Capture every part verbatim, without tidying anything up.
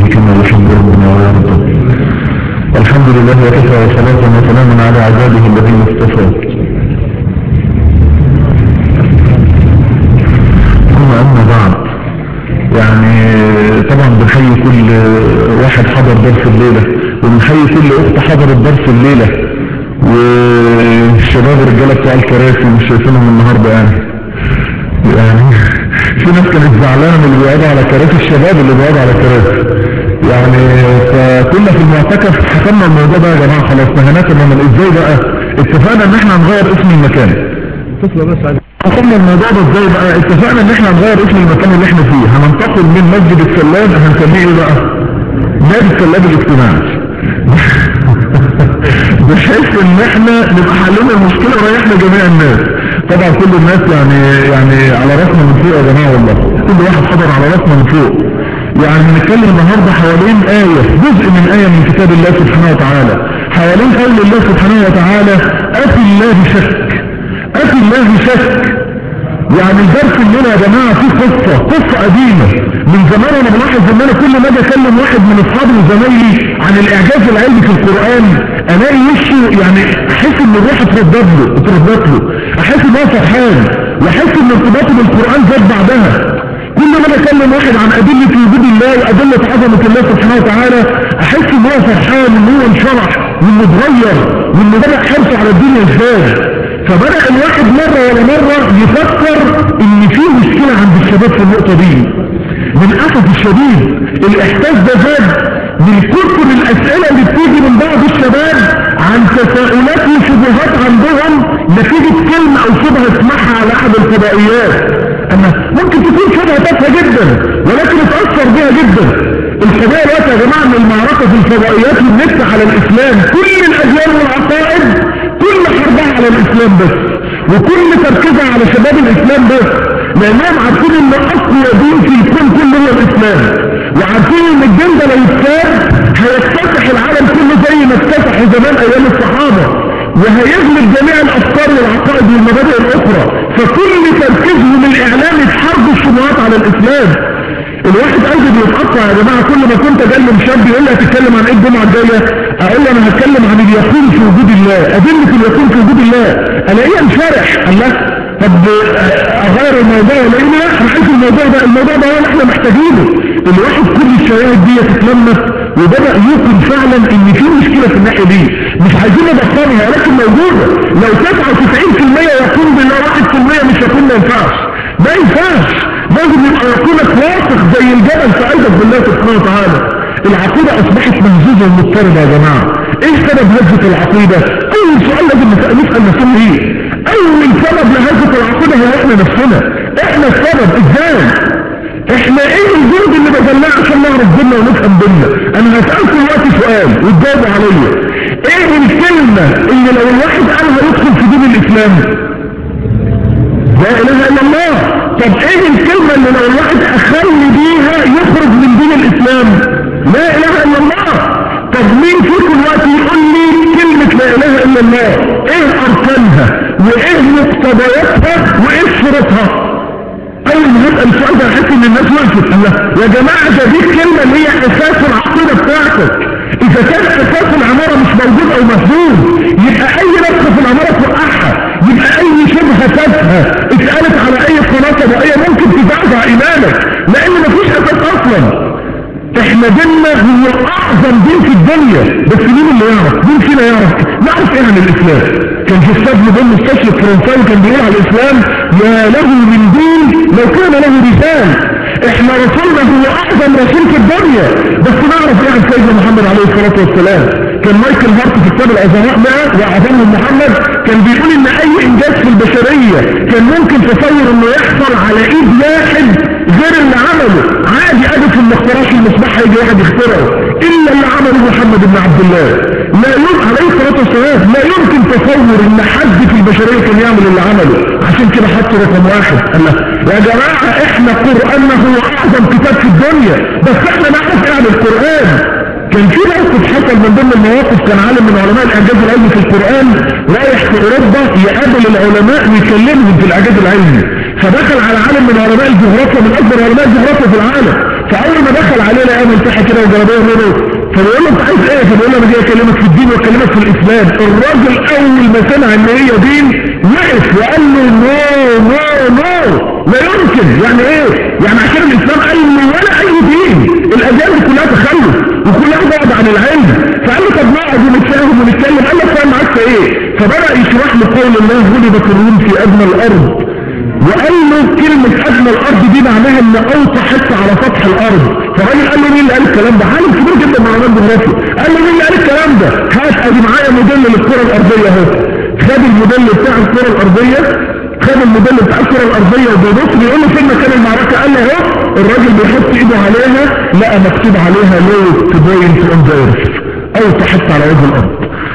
كما يحب ربنا ويرضى. الحمد لله وكفى وصلاة وسلاما على عباده الذين اصطفى. ثم أما بعد، يعني طبعا بنحيي كل واحد حضر درس الليلة، وبنحيي كل أخت حضرت درس الليلة، والشباب الرجالة بتوع الكراسي مش شايفينهم النهاردة يعني يعني في ناس كانت زعلانة من اللي بيقعدوا على كراسي، الشباب اللي بيقعدوا على كراسي يعني. فكنا في المعتكف حكمنا الموضوع ده يا جماعة، خلاص نهيناك انما ازاي بقى اتفقنا ان احنا هنغير اسم المكان. تصل بس عليك حكمنا الموضوع ده ازاي بقى؟ اتفقنا ان احنا هنغير اسم المكان اللي احنا فيه، هننتقل من مسجد السلاب هنسميه ايه بقى؟ نادي السلاب الاجتماعي بحيث ان احنا نبقى حلنا المشكلة وريحنا جميع الناس. طبعا كل الناس يعني يعني على راسنا من فوق يا جماعة، والله كل واحد حضر على راسنا من فوق. يعني بنتكلم النهاردة حوالين آية، جزء من آية من كتاب الله سبحانه وتعالى، حوالين قول الله سبحانه وتعالى أفي الله شك، أفي الله شك. يعني الدرس الليلة يا جماعة فيه قصة قصة قديمة من زمان. انا بلاحظ ان انا كل ما اجي اكلم واحد من اصحابي وزمايلي عن الاعجاز العلمي في القرآن الاقي وشه يعني احس ان الروح اتردد له اتردد له احس ان هو فرحان، واحس ان ارتباطه بالقرآن زاد بعدها. كل ما انا اكلم واحد عن ادلة وجود الله وادلة عظمة الله سبحانه وتعالى احس ان هو فرحان، ان هو انشرح وانه اتغير وانه بدأ حرصه على الدنيا ازاي. فبدأ الواحد مرة ولا مرة يفكر ان في مشكلة عند الشباب في النقطة دي. من اسف الشديد الاحساس ده زاد من كتر الاسئلة اللي بتيجي من بعض الشباب عن تساؤلات وشبهات عندهم نتيجة كلمة او شبهة اسمعها على احد الفضائيات. اما ممكن تكون شبهة تافهة جدا ولكن اتأثر بيها جدا. القضايا دلوقتي يا جماعة ان المعركة في الفضائيات والنت على الاسلام، كل الاديان والعقائد كل حربها على الاسلام بس، وكل تركيزها على شباب الاسلام بس، لانهم عارفين ان اقوى دين في الكون كله هو الاسلام، وعارفين ان الدين ده لو اتساب هيفتتح العالم كله زي ما افتتح زمان ايام الصحابة، وهيغلب جميع الافكار والعقائد والمبادئ الاخرى. فكل تركيزهم الاعلامي في حرب الشبهات على الاسلام. الواحد قلبه بيتقطع يا جماعة. كل ما كنت اكلم شاب يقول لي هتتكلم عن ايه الجمعة الجاية، اقول له انا هتكلم عن اليقين في وجود الله، ادلة اليقين في وجود الله، الاقيه انشرح. الله طب اغير الموضوع ولا لا؟ حيث الموضوع ده الموضوع ده هو اللي احنا محتاجينه. الواحد كل الشواهد دي تتلمس وبدأ يوقن فعلا ان في مشكلة في الناحية دي، مش عايزين نبطلها ولكن موجودة. لو تسعة وتسعين في المية يقين بالله واحد في المية مش يكون، ما ينفعش ما ينفعش لازم يبقى يقينك واثق زي الجبل في قلبك بالله سبحانه وتعالى. العقيدة اصبحت مهزوزة ومضطربة يا جماعة. ايه سبب هزة العقيدة؟ اول سؤال لازم نسأل نفسنا ايه؟ اول سبب لهزة العقيدة هو احنا نفسنا. احنا السبب. ازاي؟ احنا ايه الجهد اللي بذلناه عشان نعرف ديننا ونفهم ديننا؟ انا هسألكم دلوقتي سؤال وتجاوبوا عليا. ايه الكلمة اللي لو الواحد قالها يدخل في دين الاسلام؟ لا اله الا الله. طب ايه الكلمة اللي لو الواحد اخل بيها يخرج من دين الاسلام؟ لا اله الا الله. طب مين فيكم دلوقتي يقول لي كلمة لا اله الا الله ايه اركانها وايه مقتضياتها وايه شروطها؟ اول ما هسأل السؤال ده احس ان الناس وقفت. الله يا جماعة، ده دي الكلمة اللي هي اساس العقيدة بتاعتك. اذا كان اساس العمارة مش موجود او مفهوم يبقى اي نقطة في العمارة توقعها، يبقى اي شبهة تافهة اتقالت على اي قناة فضائية ممكن تزعزع ايمانك، لان مفيش اساس اصلا. احنا ديننا هو اعظم دين في الدنيا، بس مين اللي يعرف؟ مين فينا يعرف؟ نعرف ايه عن الاسلام؟ كان في استاذ مدن مستشرق فرنساوي كان بيقول على الاسلام يا له من دين لو كان له رسالة. احنا رسولنا هو اعظم رسول في الدنيا، بس نعرف ايه عن سيدنا محمد عليه الصلاة والسلام. كان مايكل هارت في كتاب العظماء مئة واعظمهم محمد كان بيقول ان اي انجاز في البشرية كان ممكن تصور انه يحصل على ايد واحد غير اللي عمله. عادي اديسون ما اخترعش المصباح هيجي واحد يخترعه، الا اللي عمله محمد بن عبد الله لا يمكن عليه الصلاة والسلام. لا يمكن تصور ان حد في البشرية كان يعمل اللي عمله، عشان كده حطوا رقم واحد. الله يا جماعة، احنا قرآننا هو اعظم كتاب في الدنيا، بس احنا نعرف ايه عن القرآن. كان في موقف حصل من ضمن المواقف، كان عالم من علماء الاعجاز العلمي في القرآن رايح في اوروبا يقابل العلماء ويكلمهم في الاعجاز العلمي، فدخل على عالم من علماء الجغرافيا من اكبر علماء الجغرافيا في العالم، فاول ما دخل عليه لقى ملتحي كده وجلابيه منه، فبيقول له انت عايز ايه؟ فبيقول له انا جاي اكلمك في الدين واكلمك في الاسلام. الراجل اول ما سمع ان هي دين وقف وقال له نو نو نو لا يمكن. يعني ايه؟ يعني عشان الاسلام قال له ولا اي دين، الاديان دي كلها تخلف وكلها بعد عن العلم. فقال له طب نقعد ونتفاهم ونتكلم. قال له فاهم معاك في ايه؟ فبدا يشرح له قول الله غلبت الروم في ادنى الارض، وقال له كلمة أدنى الأرض دي معناها إن أوطى حتى على سطح الأرض. فالراجل قال له مين اللي قال الكلام ده؟ عالم كبير جدا من علماء الجغرافيا. قال له مين اللي قال الكلام ده؟ هات أدي معايا موديل للكرة الأرضية أهو. خد الموديل بتاع الكرة الأرضية، خد الموديل بتاع الكرة الأرضية وبيبص بيقول له فين مكان المعركة؟ قال له أهو. الراجل بيحط إيده عليها لقى مكتوب عليها lowest point on the earth، أوطى حتى على وجه الأرض.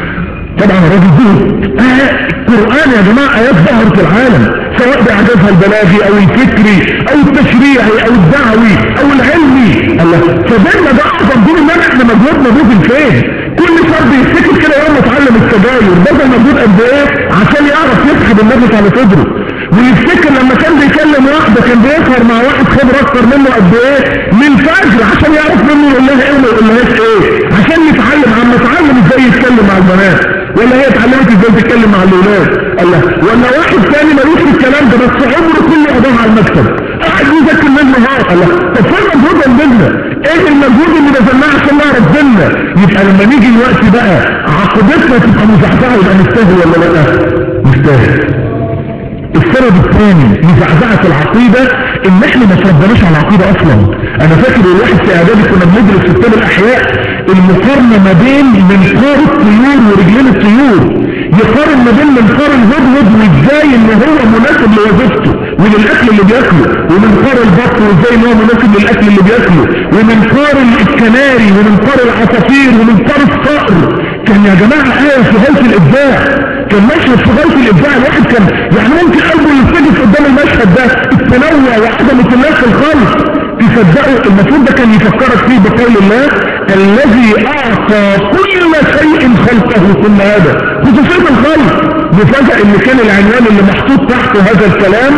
طبعا الراجل دي آه القرآن يا جماعة آيات ظهرت العالم، سواء بإعجازها البلاغي أو الفكري أو التشريعي أو الدعوي أو العلمي. الله فديننا ده أعظم دين. إنما إحنا مجهودنا بوزن فين؟ كل شاب يفتكر كده يوم اتعلم التداير بذل مجهود قد إيه عشان يعرف يسحب النفس على صدره، ويفتكر لما كان بيكلم واحدة كان بيسهر مع واحد خبر أكتر منه قد إيه من فجر عشان يعرف منه يقول لها إيه وما يقولهاش إيه، عشان يتعلم. عم اتعلم إزاي يتكلم مع البنات، ولا هي اتعلمت ازاي تتكلم مع الاولاد. الله ولا واحد ثاني ملوش في الكلام ده بس عمره كله قضاه على المكتب قاعد يذاكر من النهار. الله طب فين المجهود عندنا؟ ايه المجهود اللي بذلناه عشان نعرف ديننا؟ يبقى لما نيجي الوقت بقى عقيدتنا تبقى مزعزعه يبقى نستاهل ولا لا؟ نستاهل. السبب الثاني لزعزعه العقيده ان احنا ما تربناش على العقيده اصلا. انا فاكر الواحد في اعدادي كنا بندرس في كتاب الاحياء المقارنه ما بين منقار الطيور ورجلين الطيور، يقارن ما بين منقار الهدهد وازاي ان هو مناسب لوظيفته وللاكل اللي بياكله، ومنقار البط وازاي ان هو مناسب للاكل اللي بياكله، ومنقار الكناري ومنقار العصافير ومنقار الصقر. كان يا جماعه ايه في غايه الابداع، كان مشهد في غايه الابداع. الواحد كان يعني ممكن قلبه ينسجف قدام المشهد ده، التنوع وعدم التناسق الخالص. تصدقوا المفروض ده كان يفكرك فيه بقول الله الذي اعطى كل شيء خلقه ثم هذا خصوصيه الخلق. مفاجأة ان كان العنوان اللي محطوط تحته هذا الكلام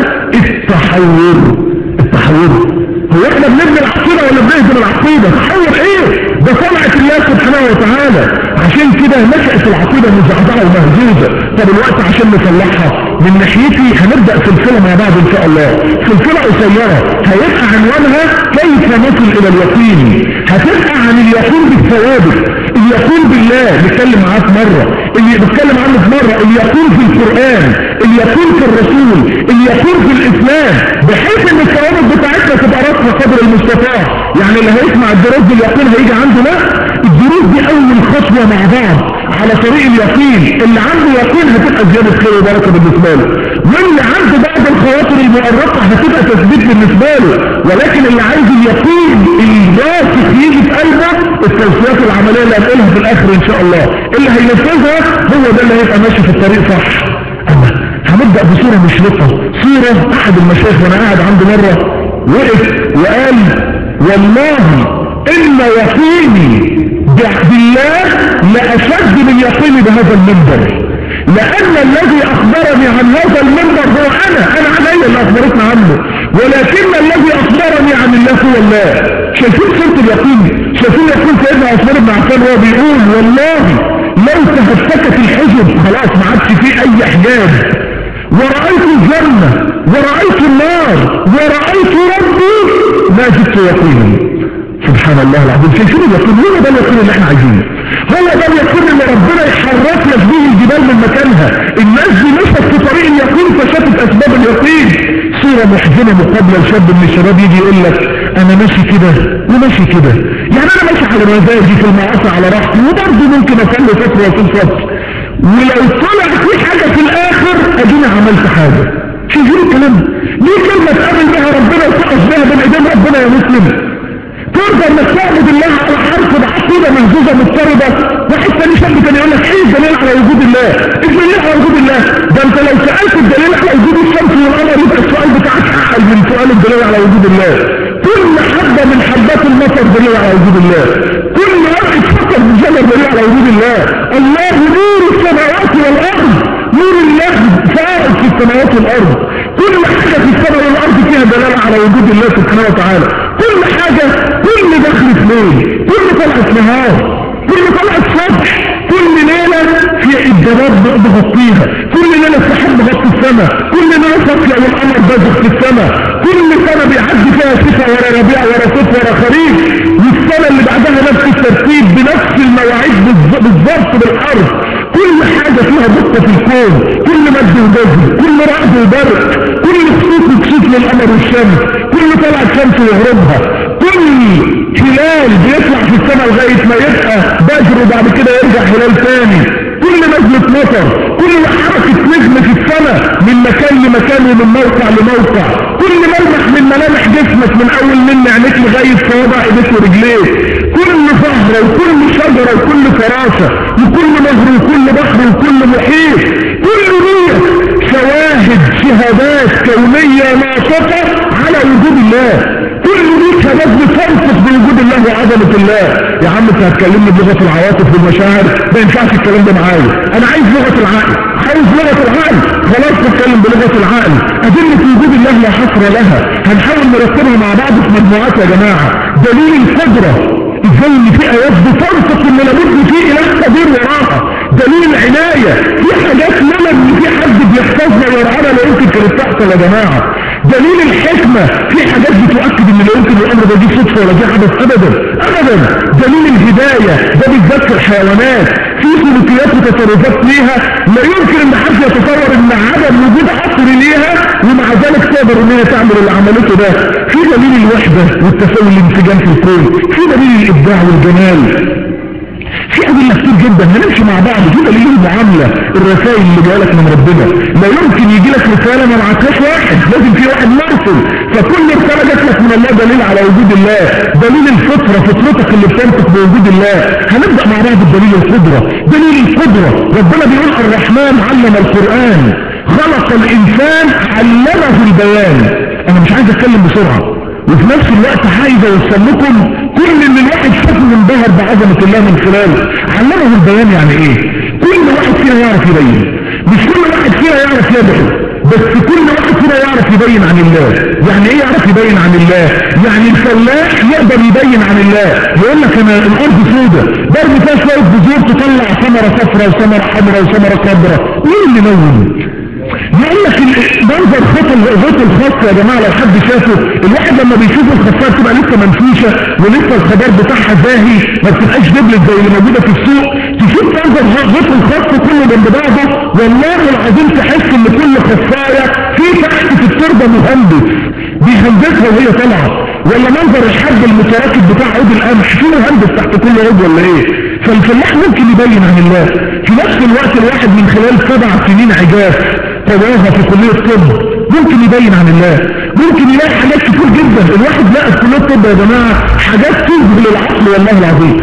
التحور. التحور هو احنا بنبني العقيدة ولا بنهدم العقيدة؟ تحور ايه؟ ده صنعة الله سبحانه وتعالى. عشان كده نشأت العقيدة مزعزعة ومهزوزة. طب الوقت عشان نصلحها من ناحيتي هنبدأ سلسلة مع بعض ان شاء الله، سلسلة قصيرة هيبقى عنوانها كيف نصل الى اليقين. هتبقى عن اليقين بالثوابت، اليقين بالله نتكلم معاه في مرة، اللي بتكلم عنه في مرة، اليقين في القرآن، اليقين في الرسول، اليقين في الاسلام، بحيث ان الثوابت بتاعتنا تبقى راسخة قدر المستطاع. يعني اللي هيسمع الدروس باليقين هيجي عنده لا، الدروس دي اول خطوة مع بعض على طريق اليقين. اللي عنده يقين هتبقى زيادة خير وبركة بالنسبة له، واللي عنده بعض الخواطر المؤرقة هتبقى تثبيت بالنسبة له. ولكن اللي عايز اليقين الراسخ يجي في قلبه التوصيات العملية اللي هنقولها في الاخر ان شاء الله، اللي هينفذها هو ده اللي هيبقى ماشي في الطريق صح. اما هنبدأ بصورة مشرقة، صورة احد المشايخ وانا قاعد عنده مرة وقف وقال والله ان يقيني بالله لأشد من يقيني بهذا المنبر، لأن الذي أخبرني عن هذا المنبر هو أنا أنا علي اللي أخبرتنا عنه، ولكن الذي أخبرني عن الله هو الله. شايفين صورة اليقين؟ شايفين يقول سيدنا عثمان بن عفان وهو بيقول والله لو تهتكت الحجب خلاص ما عادش فيه أي حجاب، ورأيت الجنة ورأيت النار ورأيت ربي ما جدت يقينا. سبحان الله العظيم. شايفين اليقين؟ هو ده اليقين اللي احنا عايزينه، هو ده اليقين اللي ربنا يحرك لك به الجبال من مكانها. الناس دي مشت في طريق اليقين فشافت اسباب اليقين. صورة محزنة مقابلة لشاب من الشباب يجي يقول لك انا ماشي كده وماشي كده، يعني انا ماشي على مزاجي في المعاصي على راحتي وبرضه ممكن اصلي فترة واصوم فترة، ولو طلع في حاجة في الاخر ادينا عملت حاجة. شايفين الكلام؟ ليه كلمة تقابل بها ربنا وتقف بها بين ايدين ربنا يا مسلم؟ ترضى انك تعبد الله على حرف بعقيده مهزوزه مضطربه؟ واحد ثاني شاب كان يقول لك ايه الدليل على وجود الله؟ الدليل على وجود الله ده انت لو سالت الدليل على وجود الشمس والقمر يبقى السؤال بتاعك اعقل من سؤال الدليل على وجود الله. كل حبه من حبات المطر دليل على وجود الله، كل ورقه فقط من شجر دليل على وجود الله. الله نور السماوات والارض، نور الله فائق في السماوات والارض. كل حاجه في السماء والارض فيها دلاله على وجود الله سبحانه وتعالى. كل حاجه حاجة كل دخلة ليل، كل طلعة نهار، كل طلعة صبح، كل ليلة في الدباب بغطيها، كل ليلة السحاب بغطي السماء، كل ليلة صفية والقمر بازغ في السماء، كل سنة بيعدي فيها شتاء ورا ربيع ورا صيف ورا خريف، والسنة اللي بعدها نفس الترتيب بنفس المواعيد بالظبط بالارض. كل حاجة فيها دقة في الكون، كل مد وجزر، كل رعد وبرق، كل خسوف وكسوف للقمر والشمس، كل طلعة شمس وغروبها، كل هلال بيطلع في السماء لغاية ما يبقى بدر وبعد كده يرجع هلال تاني، كل نزلة مطر، كل حركة نجم في السماء من مكان لمكان ومن موقع لموقع، كل ملمح من ملامح جسمك من اول من عينيك لغاية صوابع ايديك ورجليك، كل زهرة وكل شجرة وكل فراشة وكل نهر وكل بحر وكل محيط، كل ريح شواهد شهادات كونية ناطقة على وجود الله. كل دي شهادات بتنطق بوجود الله وعظمة الله. يا عم انت هتكلمني بلغة العواطف والمشاعر، ما ينفعش الكلام ده معايا، انا عايز لغة العقل، عايز لغة العقل، خلاص نتكلم بلغة العقل. أدلة وجود الله لا حصر لها، هنحاول نرتبها مع بعض في مجموعات يا جماعة. دليل القدرة، ازاي ان في ايات بتنطق ان لابد في اله قدير وراها. دليل العناية، في حاجات لما ان في حد بيحفظنا ويرعانا لا يمكن كانت تحصل يا جماعة. دليل الحكمة، في حاجات بتؤكد ان لا يمكن الامر ده دي صدفة ولا دي حدث ابدا ابدا. دليل الهداية، ده بيتذكر الحيوانات في سلوكيات وتصرفات ليها لا يمكن ان حد يتصور ان عدم وجود عصر ليها ومع ذلك تقدر ان هي تعمل اللي عملته ده. في دليل الوحدة والتساوي الانسجام في الكون، في دليل الابداع والجمال، في أدلة كتير جدا هنمشي مع بعض. في دليل المعاملة، الرسائل اللي جايلك من ربنا، لا يمكن يجي لك رسالة ما معكش واحد، لازم في واحد مرسل، فكل رسالة جات لك من الله دليل على وجود الله. دليل الفطرة، فطرتك اللي بتنطق بوجود الله. هنبدأ مع بعض بدليل القدرة. دليل القدرة، ربنا بيقول الرحمن علم القرآن خلق الإنسان علمه البيان. أنا مش عايز أتكلم بسرعة، وفي نفس الوقت عايز اوصل لكم كل اللي الواحد شافه منبهر بعظمة الله من خلاله. علمه البيان يعني ايه؟ كل واحد فينا يعرف يبين، مش كل واحد فينا يعرف يدعو، بس كل واحد فينا يعرف يبين عن الله. يعني ايه يعرف يبين عن الله؟ يعني الفلاح يقدر يبين عن الله. يقول لك انا الارض سودة برمي فيها شوية بذور تطلع ثمرة صفراء وثمرة حمراء وثمرة خضراء، مين اللي مون؟ يقول لك منظر خط الغط الخاص يا جماعة لو حد شافه، الواحد لما بيشوف الخصائص تبقى لسه منفوشة ولسه الخبر بتاعها زاهي، ما بتبقاش دبلت زي اللي موجودة في السوق. تشوف منظر غط الخاص كله جنب بعضه، والله العظيم تحس ان كل خصاية في تحت في التربة مهندس بيهندسها وهي طالعة. ولا منظر الحب المتراكب بتاع عود القمح، في مهندس تحت كل عود ولا ايه؟ فالفلاح ممكن يبين عن الله. في نفس الوقت الواحد من خلال سبع سنين عجاف قواها في كلية الطب ممكن يبين عن الله، ممكن يلاقي حاجات كتير جدا. الواحد لقى في كلية الطب يا جماعة حاجات تذهل العقل والله العظيم.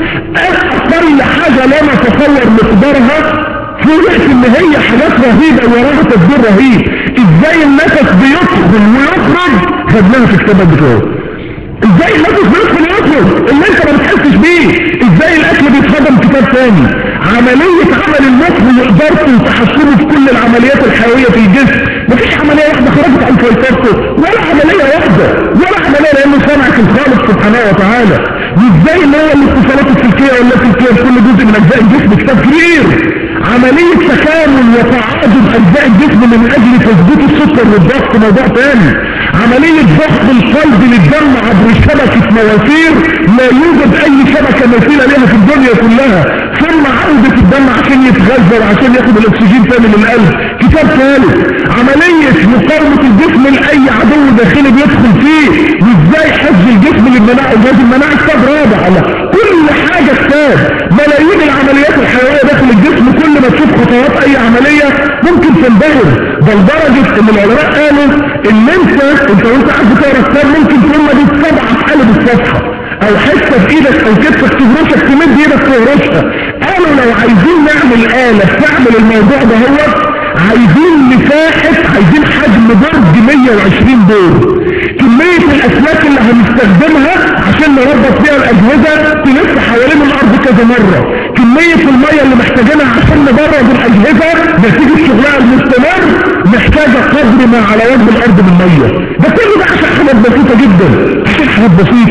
اقل حاجة لا نتصور مقدارها في وقت ان هي حاجات رهيبة وراها تدبير رهيب. ازاي النفس بيدخل ويخرج خدناها في الكتاب بتوعه. ازاي النفس بيدخل ويخرج اللي انت ما بتحسش بيه. ازاي الاكل بيتهضم كتاب تاني. عملية عمل المخ وإقدارته وتحسنه في كل العمليات الحيوية في الجسم. مفيش عملية واحدة خرجت عن سيطرته، ولا عملية واحدة، ولا عملية لأنه سمعك الخالق سبحانه وتعالى. وإزاي اللي هو الاتصالات السلكية واللاسلكية في كل جزء من أجزاء الجسم تفكير. عملية تكامل وتعادل أجزاء الجسم من أجل تثبيت السكر والضغط موضوع تاني. عملية ضغط القلب للدم عبر شبكة مواسير لا يوجد أي شبكة مثيلة لها في الدنيا كلها. ثم عودة الدم عشان يتغذى وعشان ياخد الاكسجين تاني للقلب كتاب ثالث. عملية مقاومة الجسم لأي عدو داخلي بيدخل فيه، وازاي حفظ الجسم للمناعة وجهاز المناعة كتاب رابع. على كل حاجة كتاب. ملايين العمليات الحيوية داخل الجسم، كل ما تشوف خطوات اي عملية ممكن تنبهر. بل درجة ان العلماء قالوا ان انت انت وانت قاعد بتقرا كتاب ممكن تقول ما دي سبعة في قلب الصفحة، او حته في ايدك او كتفك تهرشك تمد ايدك تهرشها. قالوا لو عايزين نعمل آلة تعمل الموضوع ده هو عايزين مساحة، عايزين حجم برج مية وعشرين دور. كمية الاسلاك اللي هنستخدمها عشان نربط فيها الاجهزة تلف حوالين الارض كذا مرة. كمية المية اللي محتاجينها عشان نبرد الاجهزة نتيجة شغلها المستمر محتاجة قدر ما على وجه الارض من مية. ده كله ده عشان حاجات بسيطة جدا، عشان حاجات بسيطة.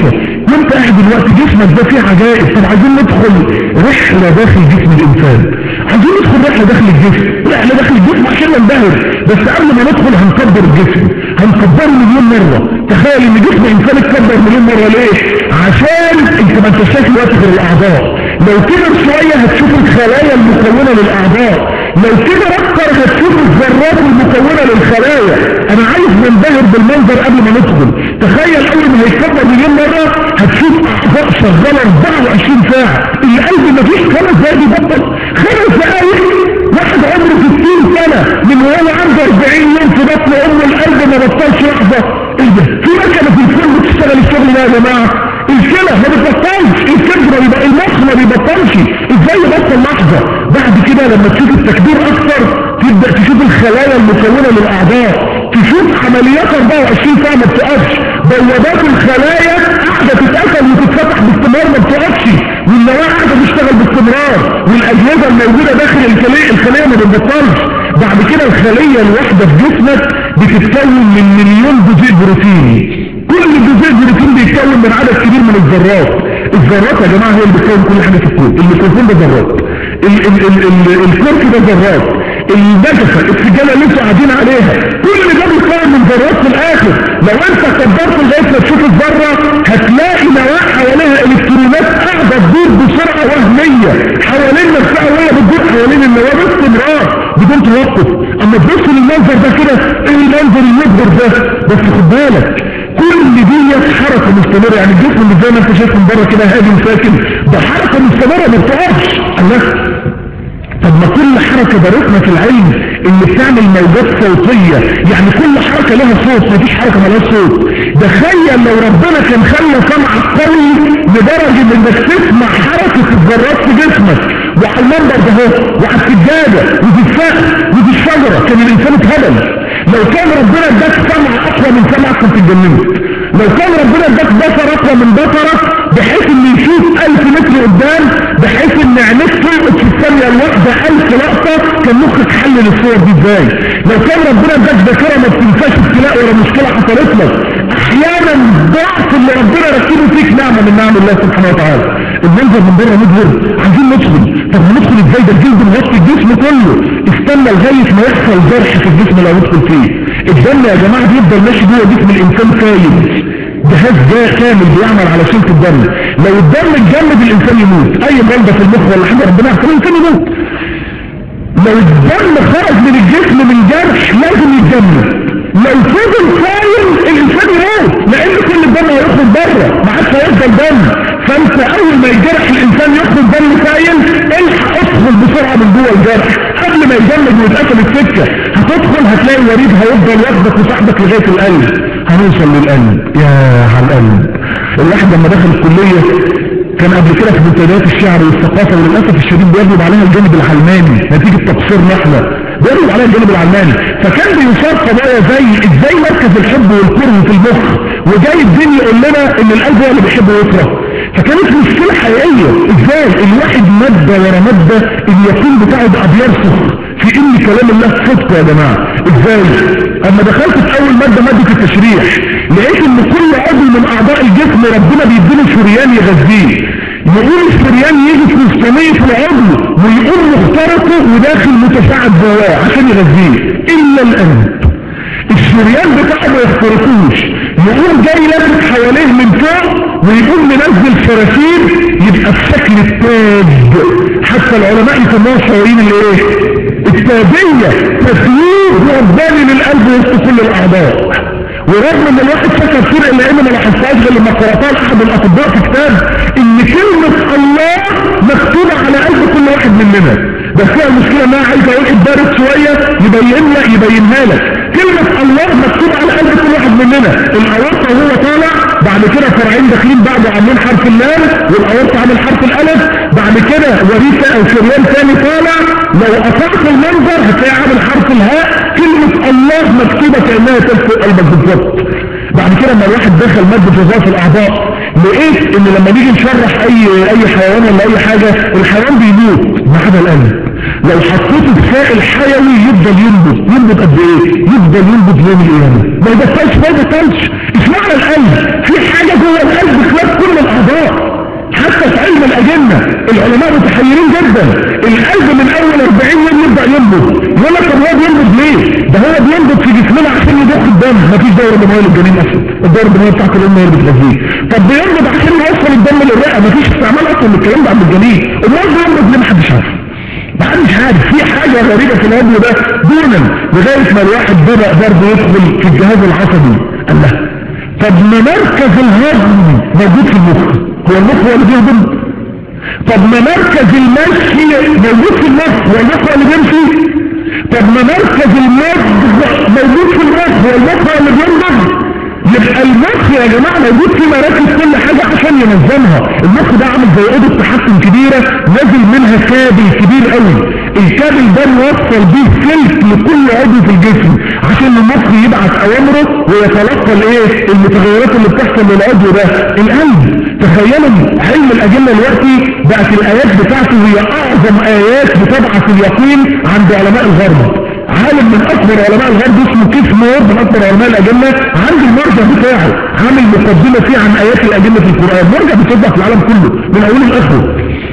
وانت قاعد دلوقتي جسمك ده فيه عجائب. طب عايزين ندخل رحلة داخل جسم الانسان، عايزين ندخل رحلة داخل الجسم، رحلة داخل الجسم عشان ننبهر. بس قبل ما ندخل هنكبر الجسم، هنكبره مليون مرة. تخيل ان جسم الانسان اتكبر مليون مرة. ليه؟ عشان انت ما انت شايف دلوقتي غير الاعضاء، لو كبر شوية هتشوف الخلايا المكونة للاعضاء، لو كبر اكتر هتشوف الذرات المكونة للخلايا. انا عايز ننبهر بالمنظر قبل ما ندخل. تخيل اول ما هيتكبر مليون مرة هتشوف اعضاء شغالة اربعة وعشرين ساعة. القلب مفيش خمس دقايق بيبطل، خمس دقايق. واحد عمره ستين سنة من وهو عنده اربعين يوم في بطن امه القلب ما بطلش لحظة. ايه ده؟ في مكنة في الكل بتشتغل الشغل ده يا جماعة؟ الكلى ما بتبطلش، الكبد ما بيبقى، المخ ما بيبطلش. ازاي يبطل لحظة؟ بعد كده لما تشوف التكبير اكتر تبدأ تشوف الخلايا المكونة للاعضاء، تشوف عمليات اربعة وعشرين ساعة ما بتقفش، بوابات الخلايا قاعدة تتقفل وتتفتح باستمرار ما بتقفش، والنواة قاعدة تشتغل باستمرار، والاجهزة الموجودة داخل الخلية الخلية ما بتبطلش. بعد كده الخلية الواحدة في جسمك بتتكون من مليون جزيء بروتيني، كل جزيء بروتين بيتكون من عدد كبير من الذرات. الذرات يا جماعة هي اللي بتكون كل حاجة في الكون. الميكروفون ده ذرات، الكرسي ده ذرات، النجفة السجالة اللي انتوا قاعدين عليها كل ده بيتكون من ذرات في الاخر. لو انت كبرت لغايه ما تشوف الذره هتلاقي نواة حواليها الكترونات قاعده تدور بسرعه وهميه حوالين نفسها وهي بتدور حوالين النواه باستمرار بدون توقف. اما تبص للمنظر ده كده ايه المنظر المبهر ده؟ بس خد بالك كل دي حركه مستمره، يعني الجسم اللي زي ما انت شايف من بره كده هادي وساكن، ده حركه مستمره ما بتقفش. الله، طب ما كل حركة درسنا في العلم اللي بتعمل موجات صوتية، يعني كل حركة لها صوت، مفيش حركة ملهاش صوت. تخيل لو ربنا كان خلى سمعك قوي لدرجة انك تسمع حركة الذرات في جسمك وعلى المنبر ده وعلى السجادة وفي السقف وفي الشجرة، كان الانسان اتهبل. لو كان ربنا اداك سمع اقوى من سمعك كنت اتجننت. لو كان ربنا اداك بصر اقوى من بصرك بحيث ان يشوف الف متر قدام، بحيث ان عينيك تلقط في الثانية الواحدة الف لقطة، كان مخك حلل الصور دي ازاي؟ لو كان ربنا اداك ذاكرة ما بتنساش ابتلاء ولا مشكلة حصلت لك، احيانا ضعف اللي ربنا ركبه فيك نعمة من نعم الله سبحانه وتعالى. المنظر من بره مبهر، عايزين ندخل. طب هندخل ازاي؟ ده الجلد مغطي الجسم كله، استنى لغاية ما يحصل جرح في الجسم لو ندخل فيه. الدم يا جماعة بيفضل ماشي جوه جسم الانسان سايب، جهاز ده كامل بيعمل على شلت الدم. لو الدم اتجمد الانسان يموت، اي مرضى في المخ ولا حاجه ربنا يحفظه الانسان يموت. لو الدم خرج من الجسم من جرح لازم يتجمد، لو فضل سايل الانسان يموت لان كل الدم هيخرج بره ما عادش هيفضل دم. فانت اول ما يجرح الانسان يخرج دم سايل الحق ادخل بسرعه من جوه الجرح قبل ما يجمد ويتقفل السكه. هتدخل هتلاقي الوريد هيفضل واخدك وصاحبك لغايه القلب، هنوصل للقلب. يا على القلب. الواحد لما دخل الكليه كان قبل كده في منتديات الشعر والثقافه وللاسف الشديد بيغلب عليها الجانب العلماني نتيجه تقصيرنا احنا، بيغلب عليها الجانب العلماني. فكان بيصاب قضايا زي ازاي مركز الحب والكره في المخ، وجاي الدين يقول لنا ان القلب هو اللي بيحب ويكره. فكانت مشكله حقيقيه، ازاي الواحد ماده ورا ماده اليقين بتاعه بقى بيرسخ في ان كلام الله صدق يا جماعه. ازاي؟ اما دخلت في اول ماده ماده التشريح لقيت ان كل عضو من اعضاء الجسم ربنا بيديله شريان يغذيه، يقول الشريان يجي في وسطانيه العضو ويقوم مخترقه وداخل متفاعل جواه عشان يغذيه، الا القلب الشريان بتاعه ما يخترقوش، يقوم جاي لابس حواليه من فوق ويقوم منزل فراشير يبقى بشكل التاج. حتى العلماء يسموها شرايين الايه؟ التاجيه، تسيير رباني للقلب وسط كل الاعضاء. ورغم ان الواحد فكر كتير الا انه ما لاحظتهاش غير لما قراتها لاحد الاطباء في كتاب ان كلمه الله مكتوبه على قلب كل واحد مننا. بس فيها المشكله انها عايزه واحد بارد شويه يبين لك يبينها لك. كلمه الله مكتوبه على قلب كل واحد مننا. الاورطه وهو طالع بعد كده فرعين داخلين بعده عاملين حرف اللام، والاورطه عامل حرف الالف، بعد كده وريثه او شريان ثاني طالع، لو قطعت المنظر هتلاقي عامل حرف الهاء. كلمه الله مكتوبه كانها تلفق قلبك بالظبط. بعد كده لما الواحد دخل ماده وظائف الاعضاء لقيت ان لما نيجي نشرح اي اي حيوان ولا اي حاجه الحيوان بيموت ما عدا القلب. لو حطيته في سائل حيوي يفضل ينبض. ينبض قد ايه؟ يفضل ينبض يوم القيامه، ما يبطلش ما يبطلش. معنى القلب؟ في حاجة جوه القلب خلاف كل الأعضاء. حتى في علم الأجنة العلماء متحيرين جدا. القلب من أول أربعين يوم يبدأ ينبض. يقول لك طب هو بينبض ليه؟ ده هو بينبض في جسمنا عشان يضخ الدم. مفيش دورة دموية للجنين أصلا، الدورة الدموية بتاعت الأم هي اللي بتغذيه. طب بينبض عشان يوصل الدم للرئة. مفيش استعمال أصلا للكلام ده عند الجنين. أمال بينبض ليه؟ محدش عارف. محدش عارف. في حاجة غريبة في العلم ده دونا لغاية ما الواحد بدأ برضه يدخل في الجهاز العصبي. قال له طب ما مركز الهضم موجود في المخ، هو المخ هو اللي بيهضم؟ طب ما مركز المشي موجود في المخ، هو المخ هو اللي بيمشي؟ طب ما مركز المضغ موجود في المخ، هو المخ هو اللي بيمضغ؟ يبقى المخ يا جماعة موجود في مراكز كل حاجة عشان ينظمها. المخ ده عامل زي اوضة تحكم كبيرة نازل منها كابل كبير قوي. الكابل ده موصل بيه سلك لكل عضو في الجسم عشان المخ يبعت اوامره ويتلقى الايه المتغيرات اللي بتحصل للعضو ده. القلب، تخيلوا علم الاجنة دلوقتي بقت الايات بتاعته هي اعظم ايات بتبعث اليقين عند علماء الغرب. عالم من اكبر علماء الغرب اسمه كيف مور من اكبر علماء الاجنة عند المرجع بتاعه عامل مقدمة فيه عن ايات الاجنة في القرآن. مرجع بتوضح في العالم كله من اوله لاخره.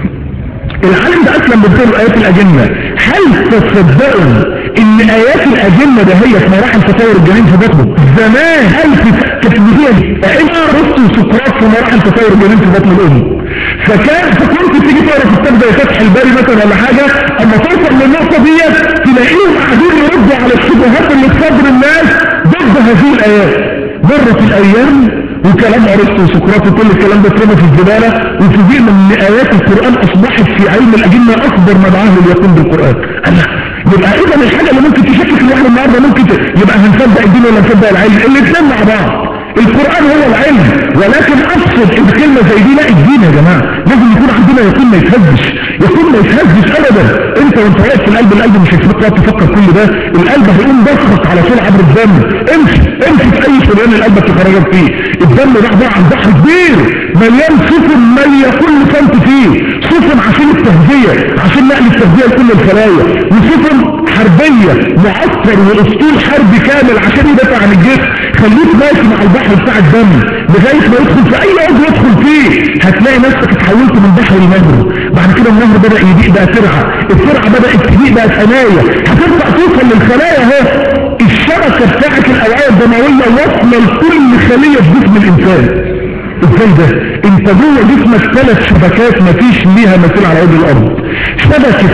العالم ده اسلم بذكر ايات الاجنة. هل تصدقوا ان ايات الاجنة ده هي في مراحل تطور الجنين في بطنه زمان؟ هل تكتبوها ايه رسل وسقراط في مراحل تطور الجنين في بطن الام؟ فكان فكنت تيجي تقرا في الكتاب زي فتح الباري مثلا ولا حاجه، اما توصل للنقطه ديت تلاقيهم قاعدين يردوا على الشبهات اللي في صدر الناس ضد هذه الايات. مرت الايام وكلام ارسطو وسقراط وكل الكلام ده اترمى في الزباله، وفوجئنا ان ايات القران اصبحت في علم الاجنه اكبر مدعاه لليقين بالقران. الله، يبقى اذا الحاجه اللي ممكن تشكك الواحد النهارده ممكن ت... يبقى هنصدق الدين ولا نصدق العلم؟ الاثنين مع بعض. القرآن هو العلم، ولكن اقصد ان كلمة زي دي لا الدين يا جماعة لازم يكون عندنا يقين ما يتهزش، يقين ما يتهزش ابدا. انت وانت واقف في القلب، القلب مش هيسيبك تقعد تفكر كل ده، القلب هيقوم ضغط على طول عبر الدم. امشي امشي في اي شريان القلب تخرجك فيه. الدم ده عبارة عن بحر كبير مليان سفن مالية كل سنت فيه، سفن عشان التغذية، عشان نقل التغذية لكل الخلايا، وسفن حربية معسكر واسطول حربي كامل عشان يدافع عن الجسم. خليك ماشي مع البحر بتاع الدم لغايه ما يدخل في اي عضو يدخل فيه، هتلاقي نفسك اتحولت من بحر لنهر. بعد كده النهر بدا يضيق بقى ترعه، الترعه بدات تضيق بقت عنايه، هتبدا توصل للخلايا اهو. الشبكه بتاعت الاوعيه الدمويه واصله لكل خليه في جسم الانسان. ازاي ده؟ انت جوه جسمك ثلاث شبكات مفيش ليها مثيل على وجه الارض. شبكه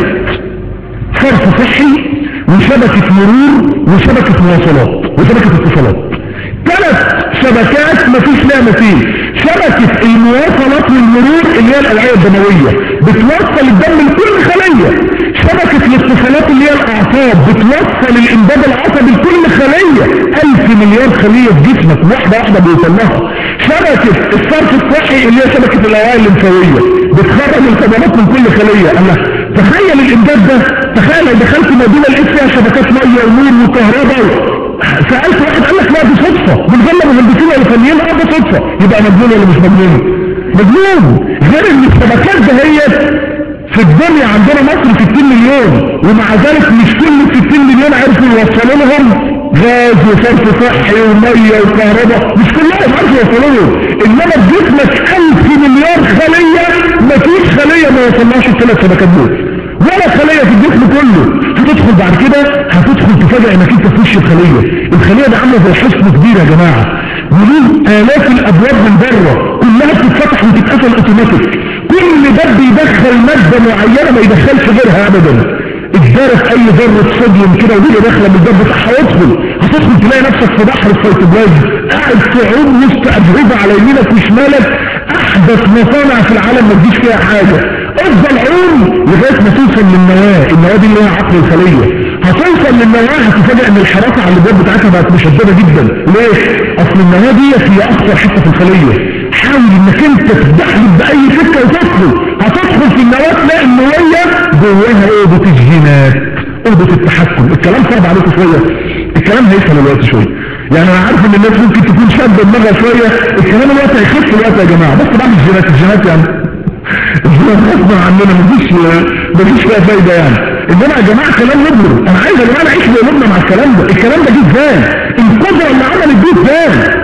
صرف صحي، وشبكه مرور، وشبكه مواصلات، وشبكه اتصالات. ثلاث شبكات مفيش لها مثيل. شبكة المواصلات والمرور اللي هي الأوعية الدموية بتوصل الدم لكل خلية. شبكة الاتصالات اللي هي الأعصاب بتوصل الإمداد العصبي لكل خلية، ألف مليار خلية في جسمك واحدة واحدة بيوصل لها. شبكة الصرف الصحي اللي هي شبكة الأوعية الليمفاوية بتخرج الكبرات من كل خلية. الله، تخيل الإمداد ده، تخيل لو دخلت مدينة لقيت فيها شبكات مية ونور وكهرباء. سألت واحد قال لك لا دي صدفة، من غير مهندسين ولا فنيين، اه ده صدفة. يبقى مجنون ولا مش مجنون؟ مجنون. غير ان الشبكات دهيت في الدنيا عندنا مصر ستين مليون، ومع ذلك مش كل ستين مليون عرفوا يوصلوا لهم غاز وصرف صحي ومية وكهرباء، مش كلهم عرفوا يوصلوا لهم. انما في جسمك ألف مليار خلية مفيش خلية ما وصلناش الثلاث شبكات دول، ولا خلية في الجسم كله. هتدخل بعد كده هتدخل تفاجئ انك انت في وش الخلية. الخلية ده عامله زي حصن كبير يا جماعة، وليه آلاف الابواب من بره كلها بتتفتح وتتقفل اوتوماتيك. كل باب بيدخل مادة معينة ما يدخلش غيرها ابدا. اتدارك اي ذرة صوديوم كده وهي داخله من الباب بتاعها يدخل، هتدخل تلاقي نفسك في بحر السيتوبلازم قاعد تعوم وسط اجهزة على يمينك وشمالك، احدث مصانع في العالم ما تجيش فيها حاجة. افضل عوم لغايه ما توصل للنواه، النواه دي اللي هي عقل الخليه. هتوصل للنواه هتفاجئ ان الحراسه على الابواب بتاعتها بقت مشدده جدا. ليه؟ اصل النواه دي هي اخطر حته في الخليه. حاول انك انت تتدخل باي سكه وتدخل، هتدخل في النواه تلاقي النواه جواها اوضه الجينات، اوضه التحكم. الكلام صعب عليكم شويه، الكلام هيسهل الوقت شويه. يعني انا عارف ان الناس ممكن تكون شاده دماغها شويه، الكلام الوقت هيخف الوقت يا جماعه، بس بعد الجينات الجينات يعني الجينات غصب عننا مفيش مفيش فيها فايده يعني. انما يا جماعه كلام نبلغ، انا عايز يا جماعه نعيش بقلوبنا مع الكلام ده. الكلام ده جه ازاي؟ القدره اللي عملت دي ازاي؟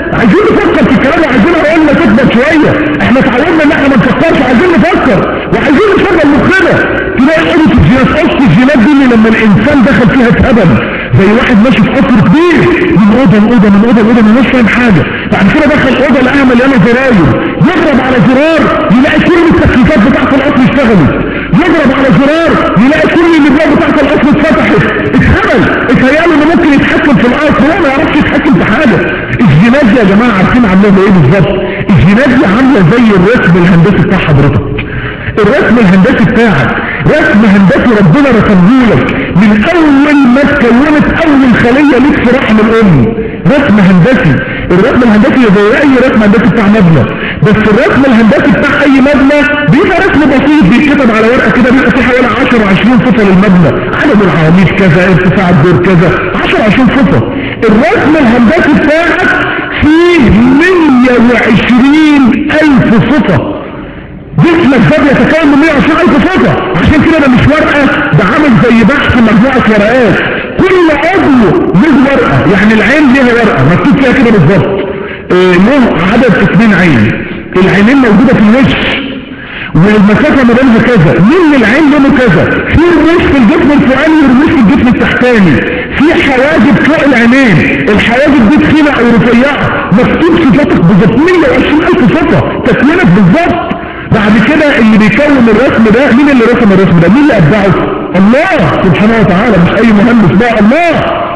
عايزين نفكر في الكلام وعايزين عقولنا تثبت شويه. احنا اتعودنا ان احنا ما نفكرش، عايزين نفكر وعايزين نشغل مخنا. تلاقي اوضه الجينات، اوضه الجينات دي اللي لما الانسان دخل فيها اتهبل زي واحد ماشي في قصر كبير من اوضه لاوضه من اوضه لاوضه مش فاهم حاجه. بعد كده دخل اوضه لقاها مليانه زراير، يضرب على زرار يلاقي كل التكييفات بتاعت القصر اشتغلت، يضرب على زرار يلاقي كل الابواب بتاعت القصر اتفتحت. اتهبل، اتهيأله انه ممكن يتحكم في القصر، هو ما يعرفش يتحكم في حاجه. الجينات دي يا جماعه عارفين عامله ايه بالظبط؟ الجينات دي عامله زي الرسم الهندسي بتاع حضرتك. الرسم الهندسي بتاعك رسم هندسي ربنا رسمه لك من اول ما اتكونت اول خليه ليك في رحم الام. رسم هندسي، الرسم الهندسي زي اي رسم هندسي بتاع مبنى، بس الرسم الهندسي بتاع اي مبنى بيبقى رسم بسيط بيتكتب على ورقه كده، بيبقى فيه حوالي عشرة عشرين صفه للمبنى، عدد العواميد كذا، ارتفاع الدور كذا، عشرة عشرين صفه. الرسم الهندسي بتاعك فيه مية وعشرين الف صفه. جسمك ده بيتكون من مية وعشرين الف صفه، عشان كده ده مش ورقه، ده عامل زي بحث مجموعه ورقات، كل عضو له ورقه. يعني العين ليها ورقه مكتوب فيها كده بالظبط إيه له عدد اثنين عين، العينين موجوده في الوش والمسافه ما بينها كذا، من العين لونه كذا، في رموش في الجسم الفوقاني ورموش في الجسم التحتاني، في حواجب فوق العينين، الحواجب دي تخينه او رفيعه، مكتوب صفاتك بالظبط مية وعشرين الف صفه تكوينك بالظبط. بعد كده اللي بيكون الرسم ده مين اللي رسم الرسم ده؟ مين اللي ابدعه؟ الله سبحانه وتعالى، مش اي مهندس بقى، الله.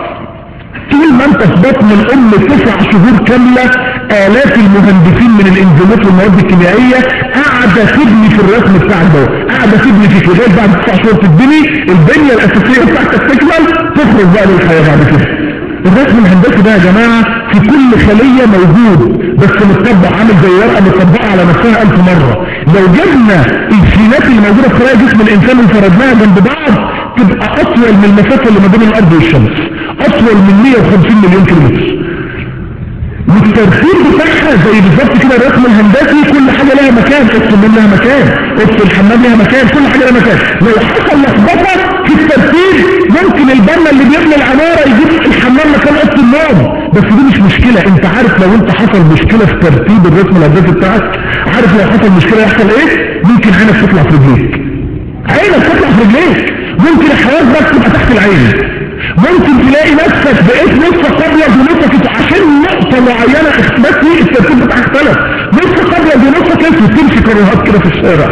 طول ما انت في بطن الام تسع شهور كامله آلاف المهندسين من الانزيمات والمواد الكيميائيه قاعده تبني في الرسم بتاعك ده، قاعده تبني في كده. بعد تسع شهور تبني البنيه الاساسيه بتاعتك تكمل، تخرج بقى للحياه بعد كده. الرسم الهندسي ده يا جماعه في كل خليه موجود، بس متطبق عامل زي ورقه متطبقه على نفسها ألف مره. لو جبنا الجينات اللي موجوده في خلايا جسم الانسان وفردناها جنب بعض تبقى اطول من المسافه اللي ما بين الارض والشمس، اطول من مية وخمسين مليون كيلومتر. والترتيب بتاعها زي بالظبط كده الرسم الهندسي، كل حاجه لها مكان، اوضه النوم لها مكان، اوضه الحمام لها مكان، كل حاجه لها مكان. لو حصل لخبطه في الترتيب ممكن البنا اللي بيبني العماره يجيب الحمام مكان اوضه النوم، بس دي مش مشكله. انت عارف لو انت حصل مشكله في ترتيب الرسم الهندسي بتاعك، عارف لو حصل مشكله يحصل ايه؟ ممكن عينك تطلع في رجليك، عينك تطلع في رجليك، ممكن الحواس بس تبقى تحت العين، ممكن تلاقي نفسك بقيت نصف ابيض ونصف عشان نقطه معينه بس هي الترتيب بتاعك اختلف، نصف ابيض ونصف اسود تمشي كروهات كده في الشارع.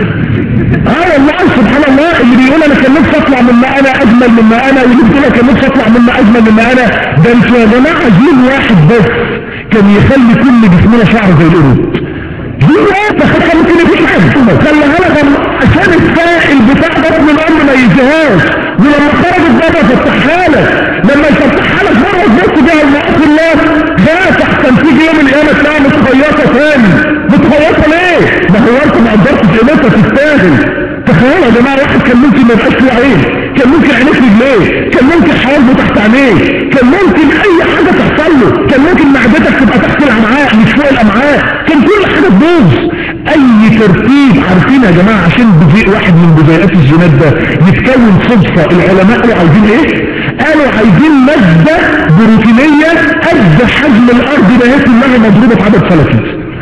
اه والله سبحان الله، اللي بيقول انا كان نفسي اطلع مما انا اجمل مما انا، واللي بيقول انا كان نفسي اطلع مما اجمل مما انا، ده انتوا يا جماعه جيل واحد بس كان يخلي كل جسمنا شعر زي القرود. جيل واحد كان ممكن يفيش حاجه، خليها لك عشان السائل بتاع بطن الام ما ينزهاش، ولما خرجت بابا فتحها لك، لما يفتحها لك مره تبص بيها المقاس الله ده احسن تيجي يوم القيامه تلاقيها متخيطه تاني. متخيطه ليه؟ ما هو انت ما قدرتش قيمتها تستاهل. تخيل يا جماعه واحد كان ممكن ما يبقاش له عين، كان ممكن عينيه في رجليه، كان ممكن حواجبه تحت عينيه، كان ممكن اي حاجه تحصل له، كان ممكن معدتك تبقى تحت الامعاء مش فوق الامعاء، كان كل حاجه تبوظ. اي ترتيب عارفين يا جماعه عشان جزيء واحد من جزيئات الجينات ده يتكون صدفه، العلماء قالوا عايزين ايه؟ قالوا عايزين ماده بروتينيه قد حجم الارض ده هي كلها مضروبه في عدد فلكي،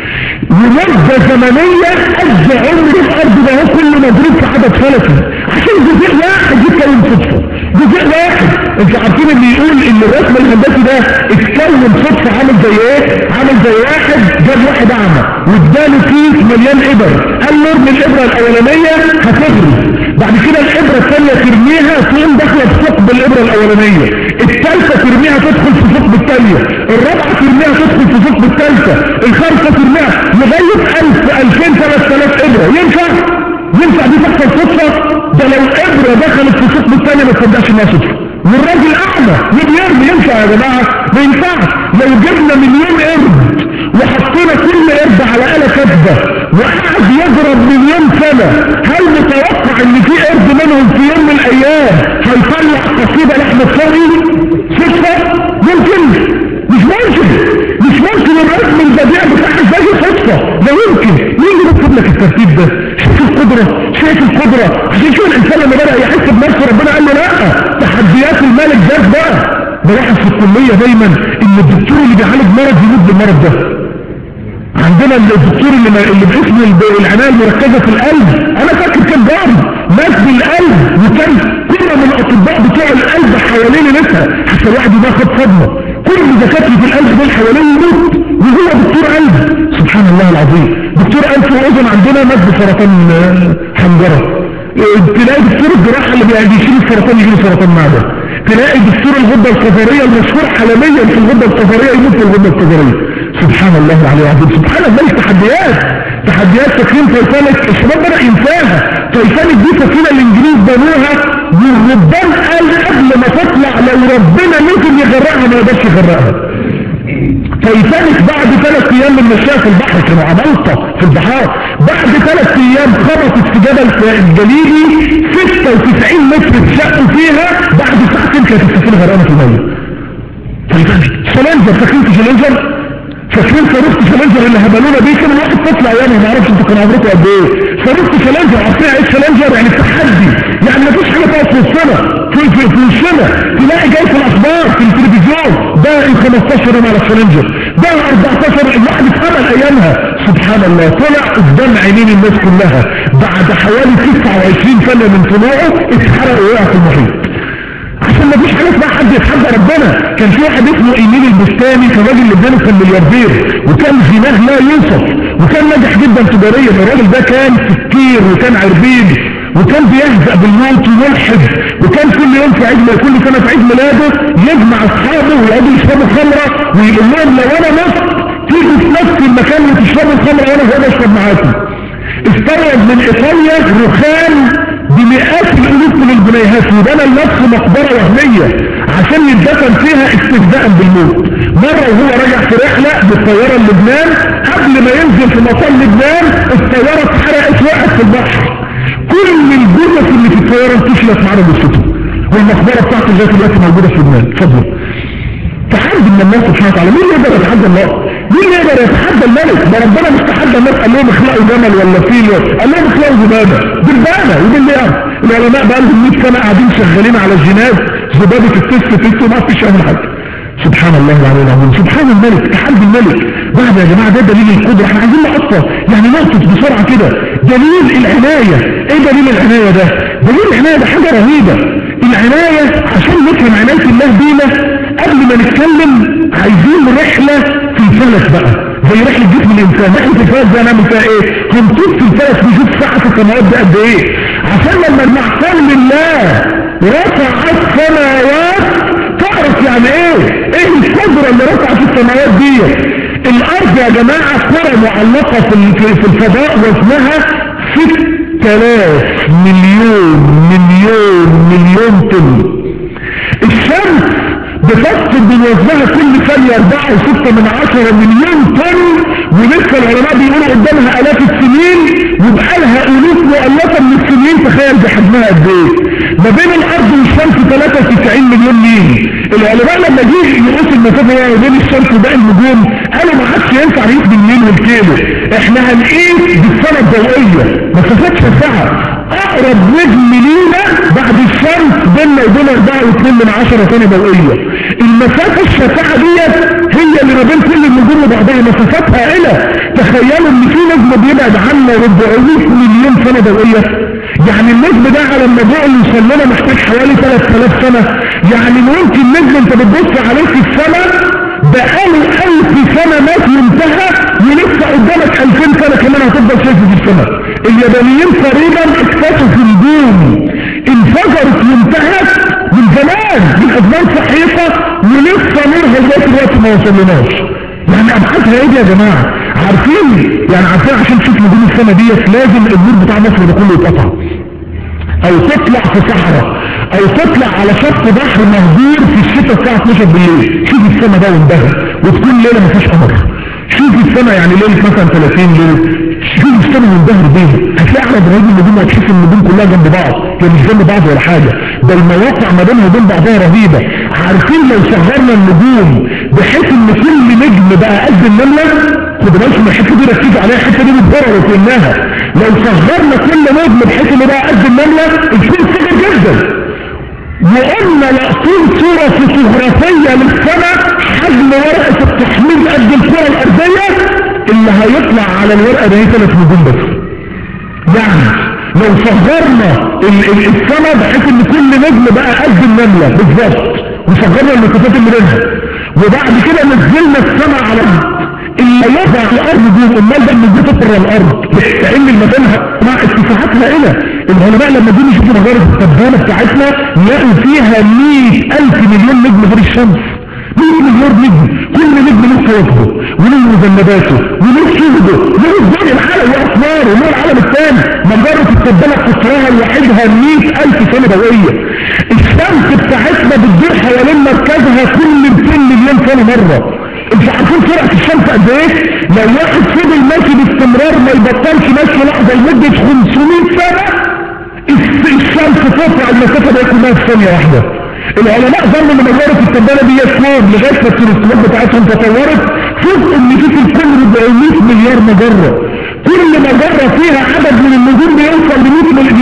ومده زمنيه قد عمر الارض ده هو كله مضروب في عدد فلكي، عشان جزيء واحد يتكون صدفه، جزيء واحد. انتوا عارفين اللي يقول ان الرسم الهندسي ده اتكون صدفه عامل زي ايه؟ عامل زي واحد جاب واحد اعمى واداله كيس مليان ابر، قال له ارمي الابره الاولانيه هتغري، بعد كده الابره الثانيه ترميها تقوم داخله في ثقب الابره الاولانيه، الثالثه ترميها تدخل في ثقب الثانيه، الرابعه ترميها تدخل في ثقب الثالثه، الخامسه ترميها لغايه ألف ألفين ثلاثة آلاف ابره. ينفع؟ ينفع دي تحصل صدفه؟ ده لو ابره دخلت في الثقب الثاني ما تصدقش انها صدفه. والراجل اعمى وبيرمي، ينفع يا جماعه؟ ما ينفعش. لو جبنا مليون قرد وحطينا كل قرد على آلة كاتبه وقعد يضرب مليون سنه، هل متوقع ان في قرد منهم في يوم من الايام هيطلع قصيده لاحمد شوقي؟ صدفه؟ ممكن؟ مش ممكن، مش ممكن الرسم البديع بتاعك زي صدفه، لا يمكن. مين اللي بيكتب لك الترتيب ده؟ شايف القدره، شايف القدره. عشان كده الانسان لما بدا يحس بنفسه ربنا قال له لا، تحديات الملك جاز بقى، بلاحظ في الكلية دايما ان الدكتور اللي بيعالج مرض يموت بالمرض ده. عندنا الدكتور اللي, اللي باسم العناية المركزة في القلب، انا فاكر كان ضارب مات بالقلب، وكان كل من الاطباء بتوع القلب حوالين نفسها حتى الواحد ده خد صدمة، كل دكاترة القلب دول حوالين يموت وهو دكتور قلب. سبحان الله العظيم. دكتور انف واذن عندنا مات بسرطان حنجرة، تلاقي دكتور الجراحة اللي بيشيل السرطان يجيله سرطان معدة، تلاقي دكتور الغدة القذرية المشهور عالميا في الغدة القذرية يموت في الغدة القذرية. سبحان الله العلي العظيم. سبحان الله. تحديات تحديات تكريم تايتانيك الشباب بدأ ينساها. تايتانيك دي سفينة الانجليز بنوها والربان قال قبل ما تطلع لو ربنا ممكن يغرقها ما يقدرش يغرقها. تايتانيك بعد ثلاث ايام من مشاها في البحر، كانوا عمالقة في البحار، بعد ثلاث ايام خبطت في جبل الجليدي ستة وتسعين متر اتشقوا فيها، بعد ساعتين كانت السفينة غرقانة في المية. تايتانيك. سلنجر، فاكرين سلنجر؟ فاكرين صاروخ سلنجر اللي هبلونا بيه؟ كان الواحد طفل ايامها، ما اعرفش انتوا كانوا عمركم قد ايه. صاروخ سلنجر، عارفين ايه سلنجر؟ يعني التحدي، يعني ما فيش حاجه تقف في وسطنا في في في وشنا، تلاقي جاي في الاخبار في التلفزيون ده خمستاشر يوم على السلنجر، ده اربعتاشر، الواحد اتقبل ايامها. سبحان الله. طلع قدام عينين الناس كلها بعد حوالي تسعة وعشرين سنه من طلوعه اتحرق ووقع في المحيط. عشان ما فيش حاجه اسمها حد يتحدى ربنا. كان في واحد اسمه ايميل البستاني، كان راجل لبناني، كان ملياردير وكان غناه لا يوصف وكان ناجح جدا تجاريا. الراجل ده كان سكير وكان عربين وكان بيهزأ بالموت وملحد، وكان كل يوم في عيد كل سنه في عيد ميلاده يجمع اصحابه ويقعدوا يشربوا خمره ويقول لهم لو انا مت تيجوا في نفس المكان وتشربوا الخمره وانا هقعد اشرب معاكم. استورد من ايطاليا رخام بمئات الالوف من الجنيهات وبنى لنفسه مقبره وهميه عشان يتدفن فيها استهزاء بالموت. مره وهو راجع في رحله بالطياره للبنان، قبل ما ينزل في مطار لبنان الطياره اتحرقت وقعت في البحر، كل الجثث اللي في الطياره انتشرت معانا جثته، والمقبره بتاعته لغايه دلوقتي موجوده في لبنان. اتفضل. تحدي من الله سبحانه وتعالى. مين يقدر يتحدى الله؟ مين يقدر يتحدى الملك؟ ده ربنا مش تحدى الناس قال لهم اخلقوا جمل ولا فيل، قال لهم اخلقوا ذبابه، ذبابه وبالله. العلماء بقى لهم مية سنه قاعدين شغالين على الجناز، ذبابه التست تست وما فيش اي حاجه. سبحان الله العلي العظيم. سبحان الملك. تحدي الملك. بعد يا جماعه ده دليل القدره. احنا عايزين نقطع يعني نقطه بسرعه كده. دليل العنايه. ايه دليل العنايه ده؟ دليل العنايه ده حاجه رهيبه. العنايه عشان نفهم عنايه الله بينا قبل ما نتكلم عايزين رحله في الفلك بقى، زي رحله جسم الانسان. رحله الفلك ده هنعمل فيها ايه؟ هنطوف في الفلك نشوف ساعه السماوات ده قد ايه، عشان لما المعصيه لله رفع السماوات تعرف يعني ايه ايه القدره اللي رفعت السماوات دي. الارض يا جماعه كره معلقه في في الفضاء وزنها ستة آلاف مليون مليون مليون طن. الشمس بتفقد من وزنها كل ثانيه أربعة وستة من عشرة مليون طن، ولسه العلماء بيقولوا قدامها الاف السنين وبقالها الوف مؤلفه من السنين. تخيل بحجمها قد ايه. ما بين الارض والشمس ثلاثة وتسعين مليون ميل. العلماء لما جه يقيس المسافه ما بين الشمس وباقي النجوم قالوا ما عادش ينفع نقيس بالميل والكيلو، احنا هنقيس بالسنه الضوئيه، مسافات شاسعه. اقرب نجم لينا بعد الشمس بيننا وبين أربعة واتنين من عشرة سنه ضوئيه. المسافه الشاسعه ديت هي اللي ما بين كل النجوم وبعضها مسافات هائله. تخيلوا ان في نجم بيبعد عنا أربعمية مليون سنه ضوئيه. يعني النجم ده على النبوء اللي يوصل لنا محتاج حوالي ثلاث آلاف سنه. يعني ممكن نجم انت بتبص عليه في السماء بقاله ألف سنه مات وانتهى، ولسه قدامك ألفين سنه كمان هتفضل شايفه في السماء. اليابانيين تقريبا اكتشفوا نجوم انفجرت وانتهت من زمان من ازمان سحيقه ولسه نورها لغايه دلوقتي ما وصلناش. يعني ابحاثها ايه دي يا جماعه؟ عارفين يعني عارفين عشان تشوف نجوم السما ديت لازم النور بتاع مصر ده كله يتقطع، او تطلع في صحراء، او تطلع على شط بحر مهجور في الشتاء الساعه اتناشر بالليل. شوف السما ده وانبهر، وتكون ليله ما فيش قمر. شوف السما يعني ليله مثلا ثلاثين ليله، شوف السما وانبهر بيها. هتلاقي على دراجة النجوم هتشوف النجوم كلها جنب بعض، هي مش جنب بعض ولا حاجه، ده المواقع ما بينها وبين بعضها رهيبه. عارفين لو صغرنا النجوم بحيث ان كل نجم بقى قد النمله، خد بالك من الحته دي ركزوا عليها، الحته دي بتضرر وكلها. لو صغرنا كل نجم بحيث انه بقى قد النمله الكون صغير جدا، وقلنا لقطين صورة فوتوغرافية للسماء حجم ورقة التحميل قد الكرة الارضية، اللي هيطلع على الورقة ده هي ثلاث نجوم بس. يعني لو صغرنا السماء بحيث ان كل نجم بقى قد النملة بالظبط، وصغرنا المسافات اللي بينها، وبعد كده نزلنا السماء على الارض، اللي يضع الارض دي امال ده من تطر الارض، لان المكانها مع اتساعات هائله. العلماء لما جم يشوفوا مجرة التبانة بتاعتنا لقوا فيها مئة الف مليون نجم غير الشمس، مئة مليار نجم، كل نجم له كواكبه وله مذنباته وله شهده وله الدنيا العالم واقماره وله العالم الثاني. مجرة التبانة قطرها لوحدها مئة الف سنة ضوئية. الشمس بتاعتنا بتدور حوالين مركزها كل مئتين مليون سنة مرة. انتوا عارفين سرعة الشمس قد ايه؟ لو واحد فضل ماشي باستمرار ما يبطلش ماشي لحظة لمدة خمسمائة سنة، الشمس تقطع المسافة دي كلها في ثانية واحدة. العلماء ظنوا ان مجرة التبانة دي كون لغاية ما التلسكوبات بتاعتهم تطورت، فوق ان في الكون أربعمائة مليار مجرة، كل مجرة فيها عدد من النجوم بيوصل ل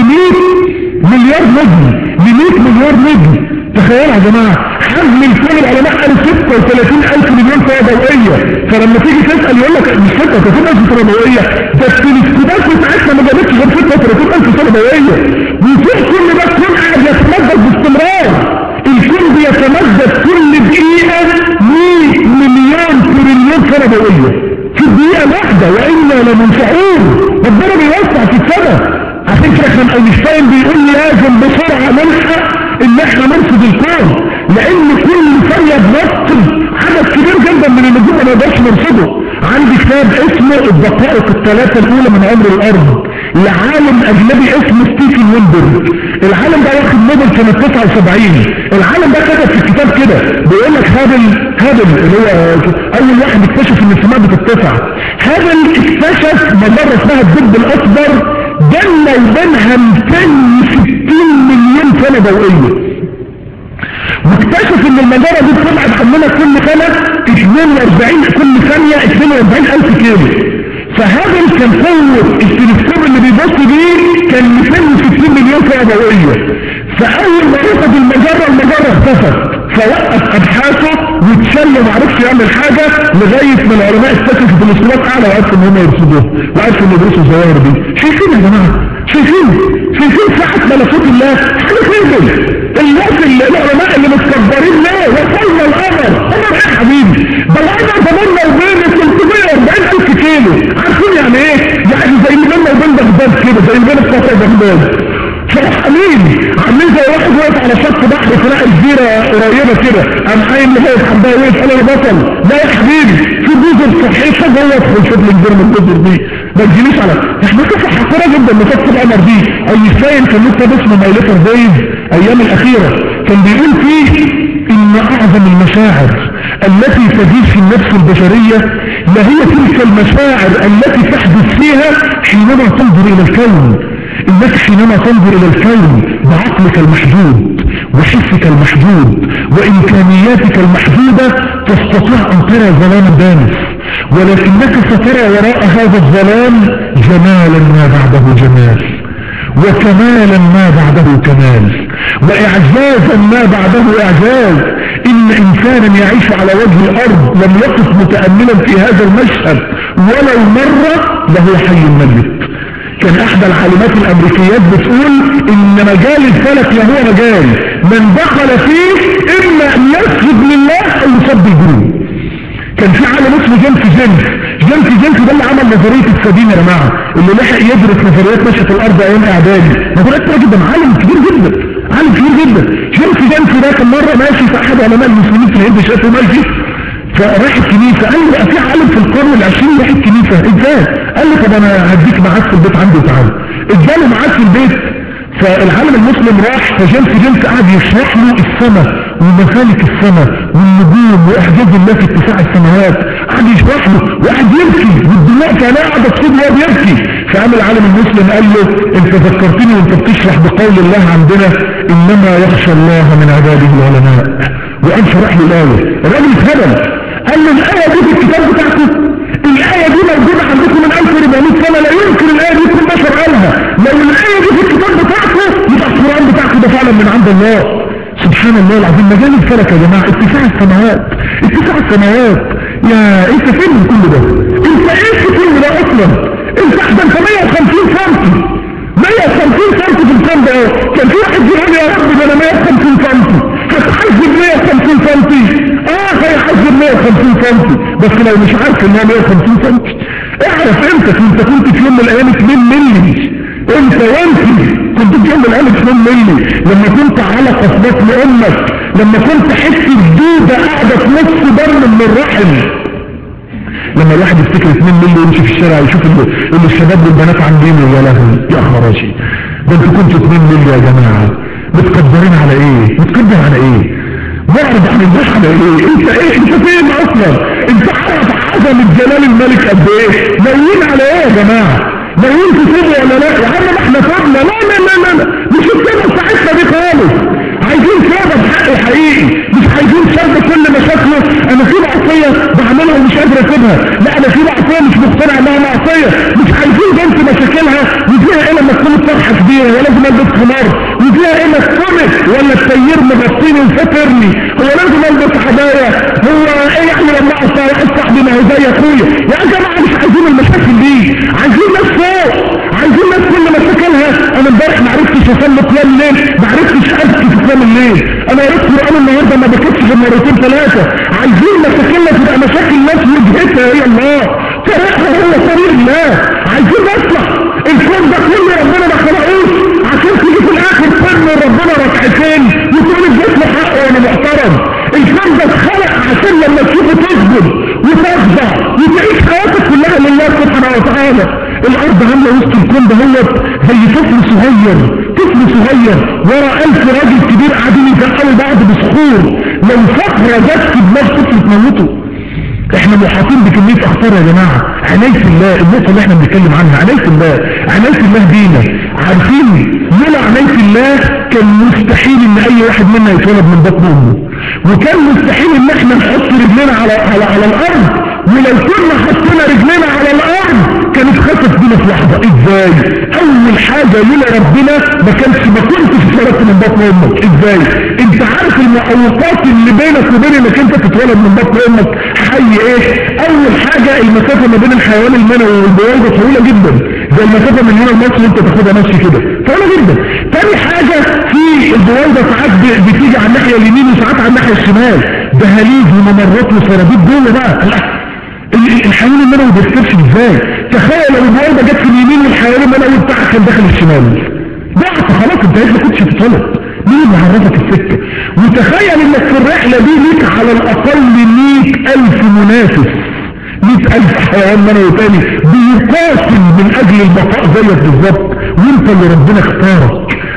مئة مليار نجم، ل مئة مليار نجم. تخيلوا يا جماعة حجم الكون، العلماء قالوا ستة وثلاثين الف مليون سنة ضوئية. فلما تيجي تسأل يقول لك مش ستة وثلاثين الف سنة ضوئية، ده التلسكوبات بتاعتنا ما جابتش غير ستة وثلاثين الف سنة ضوئية. وفوق كل ده الكون قاعد يتمدد باستمرار. الكون بيتمدد كل دقيقة مئة مليون تريليون سنة ضوئية في الدقيقة واحدة، وإنا لمنفعون. ربنا بيوسع في السماء. عشان كده كان اينشتاين بيقول لازم بسرعة نلحق ان احنا نرصد الكون، لان كل ثانية بنفصل عدد كبير جدا من النجوم ما نقدرش نرصده. عندي كتاب اسمه الدقائق الثلاثة الاولى من عمر الارض لعالم اجنبي اسمه ستيفن ويلبرج. العالم ده واخد نوبل سنة تسعة وسبعين. العالم ده كتب في الكتاب كده بيقول لك هابل هابل اللي هو اول واحد اكتشف ان السماء بتتسع. هابل اكتشف مجرة اسمها الدب الاصفر جنة وبينها مئتين وستين مليون سنة ضوئية، واكتشف ان المجرة دي بتبعد عننا كل سنة اثنين واربعين كل ثانية اثنين واربعين الف كيلو. فهذا كان قوة التلسكوب اللي بيبص بيه كان مئتين وستين مليون سنة ضوئية. فاول ما رصد المجرة المجرة اختفت، فوقف ابحاثه واتشل ومعرفش يعمل حاجة لغاية ما العلماء اكتشفوا تلسكوبات اعلى وعرفوا ان هم يرصدوها وعرفوا ان يدرسوا الظواهر دي. شايفين يا جماعة؟ شايفين؟ شايفين ساعة ملكوت الله؟ حاجة فين؟ الناس اللي العلماء اللي متكبرين ليه؟ وصلنا القمر، قمر ايه يا حبيبي؟ ده القمر ده بيننا وبين ثلاثمائة واربعين الف كيلو، عارفين يعني ايه؟ يعني زي اللي بيننا وبين بغداد كده، زي اللي بين القاهرة وبغداد. فرحانين عاملين زي واحد واقف على شط بحر تلاقي جزيرة قريبة كده، قام قايم لغاية حبايه وقف قال انا بطل. لا يا حبيبي في جزر صحيحة جوه ادخل شوف لي جزيرة من الجزر دي، ما تجيليش على احنا قصة حقيرة جدا مسافة القمر دي. اينشتاين كان له كتاب اسمه ماي ليتر دايز ايام الاخيرة، كان بيقول فيه ان اعظم المشاعر التي تجيش في النفس البشرية لهي تلك المشاعر التي تحدث فيها حينما تنظر الى الكون. انك حينما تنظر الى الكون بعقلك المحدود وحسك المحدود وامكانياتك المحدودة تستطيع ان ترى ظلاما دامس، ولكنك سترى وراء هذا الظلام جمالا ما بعده جمال، وكمالا ما بعده كمال، واعجازا ما بعده اعجاز. ان انسانا يعيش على وجه الارض لم يقف متأملا في هذا المشهد ولو مرة له حي ميت. كان احدى العالمات الامريكيات بتقول ان مجال الفلك له مجال من دخل فيه اما ان يسجد لله او يصب الجنون. كان في عالم اسمه جيمس جيمس جيمس جيمس ده اللي عمل نظرية السدين يا جماعة، اللي لحق يدرس نظريات مشية الارض ايام اعدادي. نظريات كبيرة جدا، عالم كبير جدا عالم كبير جدا. جيمس جيمس ده كان مرة ماشي في احد علماء المسلمين في الهند شافه ماشي فراح الكنيسة، قال له بقى في عالم في القرن العشرين راح الكنيسة ازاي؟ قال له طب انا هديك معاك في البيت عندي وتعالى. اداله معاك في البيت. فالعالم المسلم راح، فجيمس جيمس قعد يشرح له السماء ومخالك السماء والنجوم واحجاز الله في اتساع السماوات، قعد يشرح له وقعد يبكي والدماء كان قاعد تصيب وهو بيبكي. فقام العالم المسلم قال له انت ذكرتني وانت بتشرح بقول الله عندنا انما يخشى الله من عباده العلماء، وقام شرح له الايه. الراجل اتهبل قال له الايه دي في الكتاب بتاعكم؟ الايه دي موجوده عندكم من الف واربعمائة سنه، لا يمكن الايه دي يكون بشر قالها. لو الايه دي في الكتاب بتاعكم يبقى القران بتاعكم ده فعلا من عند الله. سبحان الله العظيم مجال الفلك يا جماعة اتساع السماوات، اتساع السماوات. يا انت فين من كل ده؟ انت ايه في كل ده اصلا؟ انت احسن في مية وخمسين سنتي، مية وخمسين سنتي في الكون ده. كان في واحد بيقول يا رب ده انا مية وخمسين سنتي، هتحذب مية وخمسين سنتي؟ اه هيحذب مية وخمسين سنتي، بس لو مش عارف ان هو مية وخمسين سنتي اعرف انت انت كنت في يوم من الايام اتنين مللي، انت وانت كنت في يوم من الايام اتنين مللي لما كنت علقة في بطن امك، لما كنت حس الدودة قاعدة في نص دم من الرحم. لما الواحد يفتكر اتنين مللي ويمشي في الشارع يشوف اللي الشباب والبنات عاملين يا لهوي يا خراشي، ده انتوا كنتوا اتنين مللي يا جماعة. متقدرين على ايه؟ متقدر على ايه؟ معرض عن الناس على ايه؟ انت ايه؟ انت فين اصلا؟ انت عارف عظمة جلال الملك قد ايه؟ ناويين على ايه يا جماعة؟ ناويين تسيبوا ولا لا؟ يا عم احنا فاضنا. لا لا لا لا لا مش السبب بتاعتنا دي خالص. عايزين سبب حق حقيقي، مش عايزين سبب كل مشاكله. انا في معصية بعملها ومش قادر اسيبها، لا انا في معصية مش مقتنع انها معصية. مش عايزين بنت مشاكلها وفيها ايه لما تكون الطرحة كبيرة ولازم البس خمار، وفيها ايه مسكنت ولا التيير مغطيني وفاترني، هو لازم البس حباية، هو ايه يعني لما اقطع واحد صاحبي ما هو زي اخويا. يا جماعة مش عايزين المشاكل دي، عايزين ناس فوق، عايزين ناس كل مشاكلها. انا امبارح ما عرفتش اصلي قيام الليل، ما عرفتش ابكي في قيام الليل، انا قريت قران النهارده ما بكتش غير مرتين ثلاثه. عايزين مشاكلنا تبقى مشاكل ناس وجهتها هي الله، طريقها هو طريق الله. عايزين نطلع الكون ده كله ربنا ما خلقوش عشان تيجي في الاخر ترمي ربنا ركعتين وتقول الجسم حقه وانا محترم. الكون ده اتخلق عشان لما تشوفه تسجد وتخضع وتعيش حياتك كلها لله سبحانه وتعالى. الارض عامله وسط الكون ده هو زي طفل صغير، طفل صغير ورا الف راجل كبير قاعدين يزقلوا بعض بصخور، لو صخره جت في دماغ طفل تموته. احنا محاطين بكميه اخطار يا جماعه. عنايه الله النقطه اللي احنا بنتكلم عنها، عنايه الله، عنايه الله بينا. عارفين لولا عنايه الله كان مستحيل ان اي واحد منا يتولد من بطن امه، وكان مستحيل ان احنا نحط رجلنا على على على الارض، ولو كنا حطينا رجلنا على الارض كانت خسف بينا في لحظه. ازاي؟ اول حاجه لولا ربنا ما كانش ما كنتش اتولدت من بطن امك. ازاي؟ انت عارف المعوقات اللي بينك وبين انك انت تتولد من بطن امك حي ايه؟ اول حاجه المسافه ما بين الحيوان المنوي والبويضه طويله جدا، زي المسافه من هنا لمصر انت تاخدها ماشي كده، طويله جدا. تاني حاجه في البويضه ساعات بتيجي على الناحيه اليمين وساعات على الناحيه الشمال، دهاليز وممرات وسرابيط جوه بقى. الحيوان المنوي بيستكشف ازاي؟ تخيل لو البويضه جت في اليمين والحيوان المنوي بتاعك كان داخل الشمال، ضعف خلاص انت ما كنتش تتولد. مين اللي عرفك السكه؟ وتخيل انك في الرحله دي ليك على الاقل مئة الف منافس، مئة الف حيوان منوي تاني بيقاتل من اجل البقاء زيك بالظبط، وانت اللي ربنا اختارك.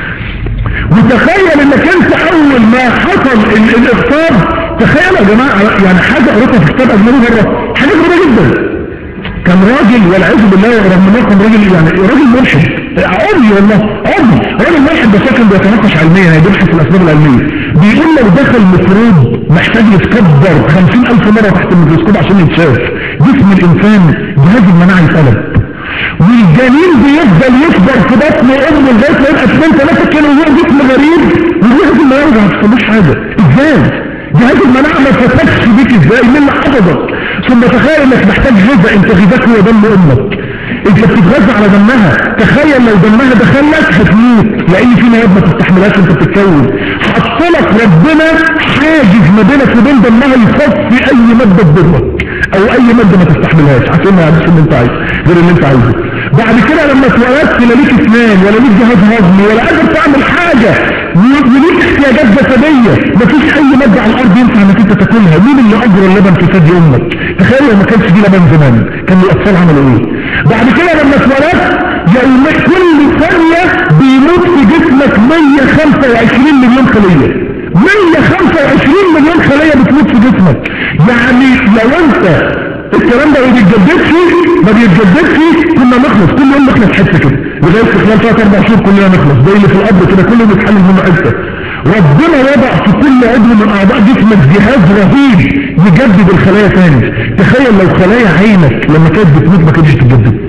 وتخيل انك انت اول ما حصل الاختار، تخيل يا جماعه يعني حاجه قريتها في كتاب اجنبي مره، حاجه غريبه جدا. كان راجل والعياذ بالله رغم انه كان راجل يعني راجل ملحد عمي والله عمي راجل ملحد بس كان بيتناقش علميا، هيبحث في الاسباب العلميه. بيقول لو دخل ميكروب محتاج يتكبر خمسين الف مره تحت الميكروسكوب عشان يتشاف. جسم الانسان جهاز المناعه يتقلب، والجنين بيفضل يكبر في بطن امه لغايه ما يبقى اتنين تلاته كيلو وهو جسم غريب، وجهاز المناعه ما بيحصلوش حاجه. ازاي؟ جهاز المناعه ما فتكش بيك ازاي؟ مين اللي حفظك؟ ثم تخيل انك محتاج غذاء، انت غذاك هو دم امك، انت بتتغذى على دمها. تخيل لو دمها دخلك هتموت لان في مواد ما تستحملهاش انت بتتكون. حط لك ربنا حاجز ما بينك وبين دمها يصفي اي ماده تضرك او اي ماده ما تستحملهاش عشان ما يعملش اللي انت عايزه غير اللي انت عايزه. بعد كده لما اتولدت لا ليك اسنان ولا ليك جهاز هضمي ولا قادر تعمل حاجه وليك احتياجات جسديه، مفيش اي ماده على الارض ينفع انك انت تاكلها. مين اللي اجرى اللبن في ثدي امك؟ تخيل لو ما كانش فيه لبن زمان كان الاطفال عملوا ايه؟ بعد كده لما اتولدت يوم كل ثانيه بيموت في جسمك مية وخمسة وعشرين مليون خليه، مية وخمسة وعشرين مليون خليه بتموت في جسمك. يعني لو انت الكلام ده ما بيتجددش ما بيتجددش كنا نخلص كل يوم نخلص حته كده لغايه في خلال ثلاث اربع شهور كلنا نخلص زي اللي في الارض كده كله بيتحلل منه حته. ربنا وضع في كل عضو من اعضاء جسمك جهاز رهيب يجدد الخلايا تاني. تخيل لو خلايا عينك لما كانت بتموت ما كانتش تتجدد،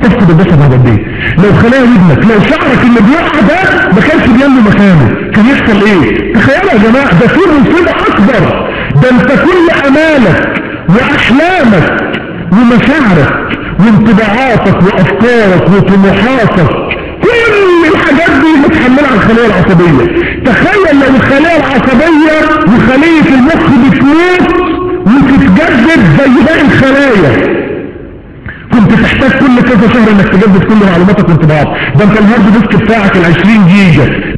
تفقد البصر بعد قد ايه؟ لو خلايا ودنك، لو شعرك اللي بيقع ده ما كانش بيملي مكانه كان يحصل ايه؟ تخيلوا يا جماعه، ده في مصيبه اكبر. ده انت كل امالك واحلامك ومشاعرك وانطباعاتك وافكارك وطموحاتك كل الحاجات دي متحملة على الخلية العصبية. تخيل لو الخلية العصبية وخلية المخ بتموت وتتجدد زي باقي الخلايا، كنت تحتاج كل كذا شهر انك تجدد كل معلوماتك وانطباعاتك. ده انت الهارد ديسك بتاعك العشرين جيجا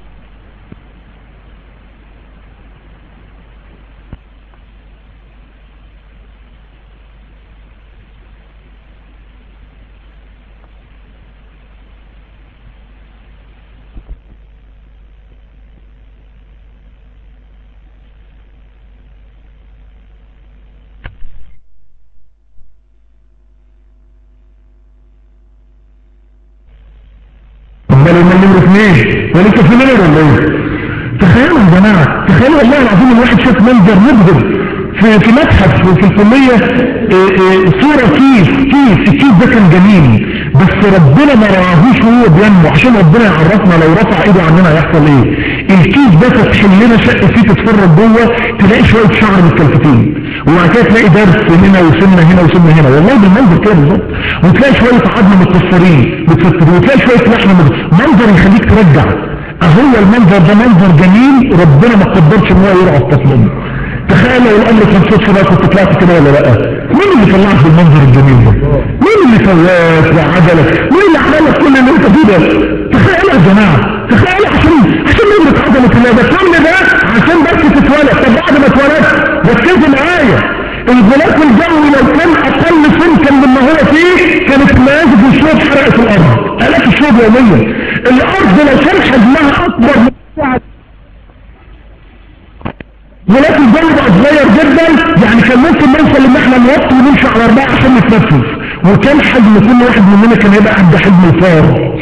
امال امال نمرة اثنين ولسه في نمرة ولا ايه؟ تخيلوا يا جماعة، تخيلوا والله العظيم الواحد شاف منظر مبهر في في متحف في الكلية، اه اه صورة كيس كيس الكيس ده كان جميل، بس ربنا ما رعاهوش وهو بينمو عشان ربنا يعرفنا لو رفع ايده عننا هيحصل ايه. الكيس ده فتح لنا شق فيه تتفرج جوه تلاقي شوية شعر متكلفتين، وبعد كده تلاقي درس هنا وسنة هنا وسنة هنا والله بالمنظر كده بالظبط، وتلاقي شوية عظم متكسرين متكسرين، وتلاقي شوية لحم منظر يخليك ترجع. اهو المنظر ده منظر جميل ربنا ما قدرش ان هو يرعى الطفل. تخيل لو الامر كان صدفه بقى كنت طلعت كده ولا لا؟ مين اللي طلعك بالمنظر الجميل ده؟ مين اللي سواك وعجلك؟ مين اللي عمل لك كل اللي انت فيه ده؟ تخيل يا جماعه، تخيل عشان عشان نمرة عضلة الله ده كل ده عشان بس تتولد. طب بعد ما اتولدت ركزوا معايا، الغلاف الجوي لو كان اقل سمكا مما هو فيه كانت نماذج الشوب حرقت الارض، الاف الشوب يوميا. الارض لو كان حجمها اكبر من غلاف الجوي بقى صغير جدا، يعني كان ممكن نوصل ان احنا نوطي ونمشي على اربعه عشان نتنفس، وكان حجم كل واحد مننا كان هيبقى قد حجم الفار.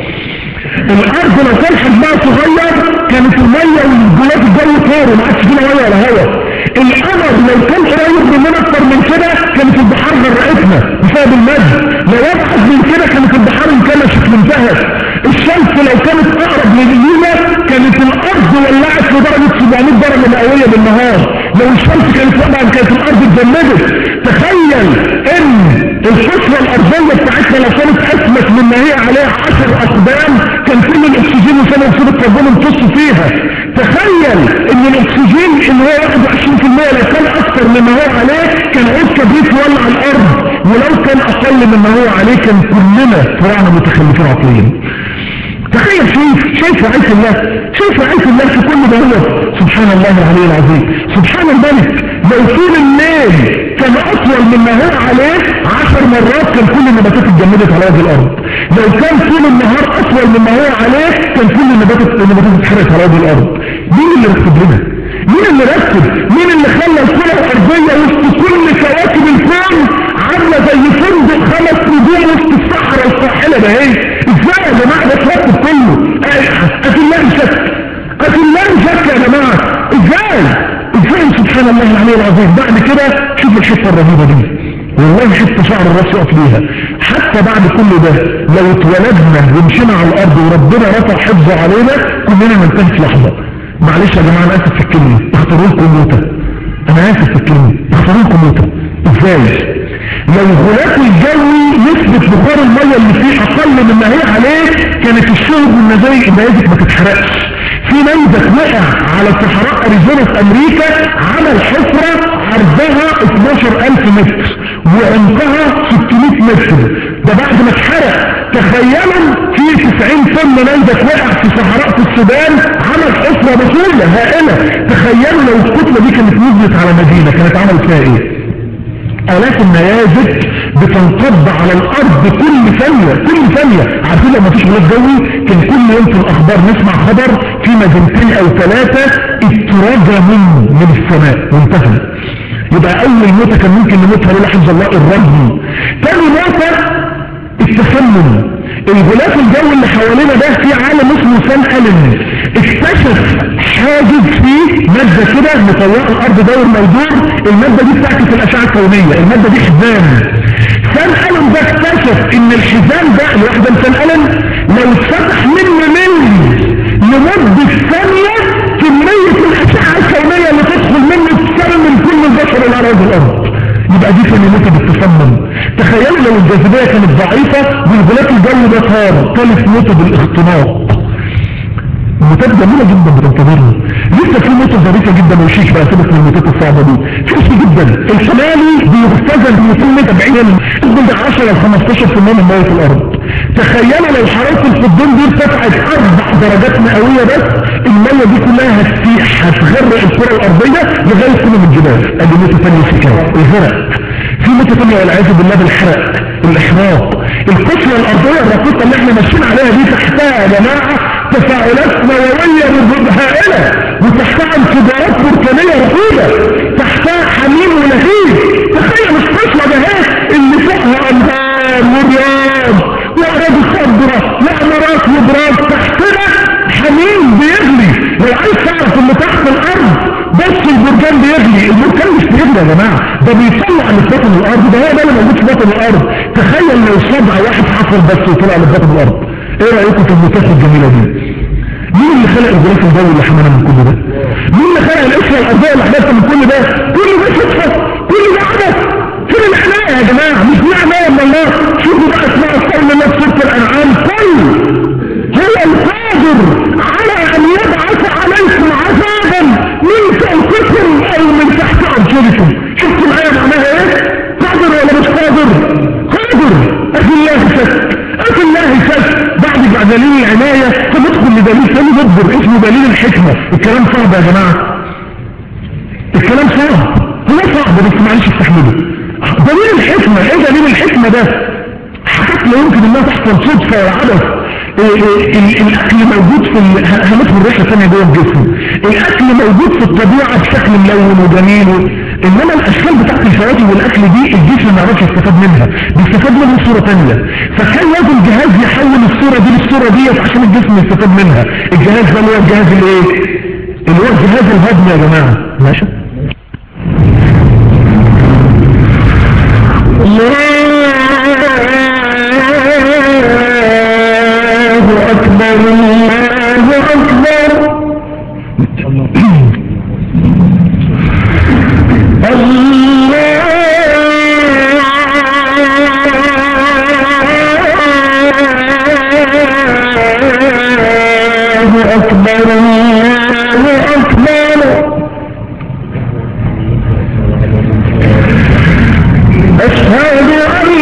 الارض لو كان حجمها صغير كانت الميه والغلاف الجوي طاروا ما عادش فينا ميه ولا هواء. القمر لو كان قريب مننا اكتر من كده كانت البحار غرقتنا بسبب المد، لو ابعد من كده كانت البحار انكمشت وانتهت. الشمس لو كانت اقرب للينا كانت الارض ولعت لدرجه سبعمائة درجه مئويه بالنهار. لو الشمس كانت طبعا كانت الارض اتجمدت. تخيل ان الحصوه الارضيه بتاعتنا لو كانت اسمك مما هي عليها عشر اقدام كان كل الاكسجين وثاني اكسيد الكربون امتص فيها. تخيل ان الاكسجين اللي هو واحد وعشرين بالمئة لو كان اكثر مما هو عليه كان عود كبريت يولع الارض، ولو كان اقل مما هو عليه كان كلنا طلعنا متخلفين عقليا. تخيل شايف شايف رعاية الله، شايف رعاية الله في كل ده. سبحان الله العلي العظيم، سبحان الملك. لو طول الليل كان اطول مما هو عليه عشر مرات كان كل النباتات اتجمدت على وجه الارض. لو كان طول النهار اطول مما هو عليه كان كل النباتات النباتات اتحرقت على وجه الارض. مين اللي رتب لنا؟ مين اللي رتب؟ مين اللي خلى الكرة الارضية وسط كل كواكب الكون عاملة زي فندق خمس نجوم وسط الصحراء الساحلة ده؟ ايه ازاي يا جماعة ده ترتب كله؟ اتلاقي شك اتلاقي شك يا جماعة، ازاي ازاي سبحان الله العلي العظيم. بعد كده شوف الحته الرهيبه دي والله، حته شعر الراس يقف ليها. حتى بعد كل ده لو اتولدنا ومشينا على الارض وربنا رفع حفظه علينا كلنا ننتهي في لحظه. معلش يا جماعه انا اسف في الكلمه، اختاروا لكم موته، انا اسف في الكلمه اختاروا لكم موته. ازاي؟ لو الغلاف الجوي نسبه بخار الميه اللي فيه اقل مما هي عليه كانت الشهب والنماذج ما تتحرقش. في نمذج وقع على صحراء اريزونا في امريكا عمل حفرة عرضها اتناشر الف متر وعمقها ستمائة متر، ده بعد ما اتحرق. تخيلوا في تسعين طن نمذج وقع في صحراء في السودان عمل حفرة بطولة هائلة. تخيلوا لو الكتلة دي كانت نزلت على مدينة كانت عملت فيها ايه؟ آلاف النيازك بتنقض على الارض كل ثانية كل ثانية. عارفين لما فيش غلاف جوي كان كل يوم في الاخبار نسمع خبر في مدينتين او ثلاثة اترجموا من السماء وانتهى. يبقى اول موتة كان ممكن نموتها لولا حفظ الله الرجم. تاني موتة التسمم. الغلاف الجوي اللي حوالينا ده في عالم اسمه سان ألين اكتشف حاجز فيه مادة كده مطوعة الارض دور موضوع. المادة دي بتعكس الاشعة الكونية، المادة دي حزام. فان ألن ده اكتشف ان الحزام ده الواحد ده فان ألن لو اتفتح منه ملي لمدة ثانية كمية الاشعة الكونية اللي تدخل منه تسمم كل البشر اللي على وجه الارض، يبقى دي كلمته بالتصمم. تخيلوا لو الجاذبية كانت ضعيفة والغلاف الجوي ده طار ثالث موته بالاختناق. موتات جميلة جدا بتنتظرنا، لسه في موتة ظريفة جدا وشيك بقى سيبك من الموتات الصعبة دي، شوفي جدا الحمالي بيختزل مئتين متر بعيدا تفضل ده عشرة ل خمستاشر في المية من مية الارض. تخيلوا لو حرارة الفضون دي ارتفعت اربع درجات مئوية بس المية دي كلها هتسيح هتغرق الكرة الارضية لغاية قمم الجبال. ادي موتة ثانية في كده الغرق. في موتة ثانية والعياذ بالله بالحرق الاحراق. القشرة الارضية الرقيقة اللي احنا ماشيين عليها دي تحتها يا جماعة تفاعلات نووية هائلة وتحتها انفجارات بركانية رهيبة، تحتها حميم ولهيب. تخيل القشرة ده هيك اللي فوقها انهار ورياض واراضي خضراء وعمارات وبراج، تحتنا حميم بيغلي. لو عايز تعرف اللي تحت الارض بس البركان بيغلي، البركان مش بيغلي يا جماعه، ده بيطلع اللي في بطن الارض، ده هو ده اللي موجود في بطن الارض. تخيل لو صبع واحد حصل بس وطلع اللي في بطن الارض. ايه رايكم في الموتات الجميله دي؟ مين اللي خلق الغلاف الجوي اللي حمانا من كل ده؟ مين اللي خلق القشره الارضيه اللي حمانا من كل ده؟ كل ده صدفه، كل ده عبث. فين العنايه يا جماعه؟ مش دي عنايه من الله. شوفوا بقى اسماء قول الله في سوره الانعام، قل هو القادر على ان يبعث عليكم عذابا من فوقكم او من تحت ارجلكم. شفتوا الايه معناها ايه؟ قادر ولا مش قادر؟ قادر. افي الله شك، افي الله شك. بعد بعد دليل العنايه فندخل لدليل ثاني مدبر اسمه دليل الحكمه. الكلام صعب يا جماعه، الكلام صعب، هو صعب بس معلش استحمله. دليل الحكمه، ايه دليل الحكمه ده؟ حاجات لا يمكن انها تحصل صدفه ولا عبث. الاكل موجود في هندخل رحله ثانيه جوه الجسم. الاكل موجود في الطبيعه بشكل ملون وجميل، انما الاشكال بتاعت الفواكه والاكل دي الجسم ما يعرفش يستفاد منها، بيستفاد منها بصوره ثانيه. فكان لازم جهاز يحول الصوره دي للصوره ديت عشان الجسم يستفاد منها. الجهاز ده اللي هو الجهاز الايه؟ اللي هو الجهاز الهضمي يا جماعه. ماشي؟ الله اكبر الله اكبر. الله اكبر الله اكبر. اشهد ان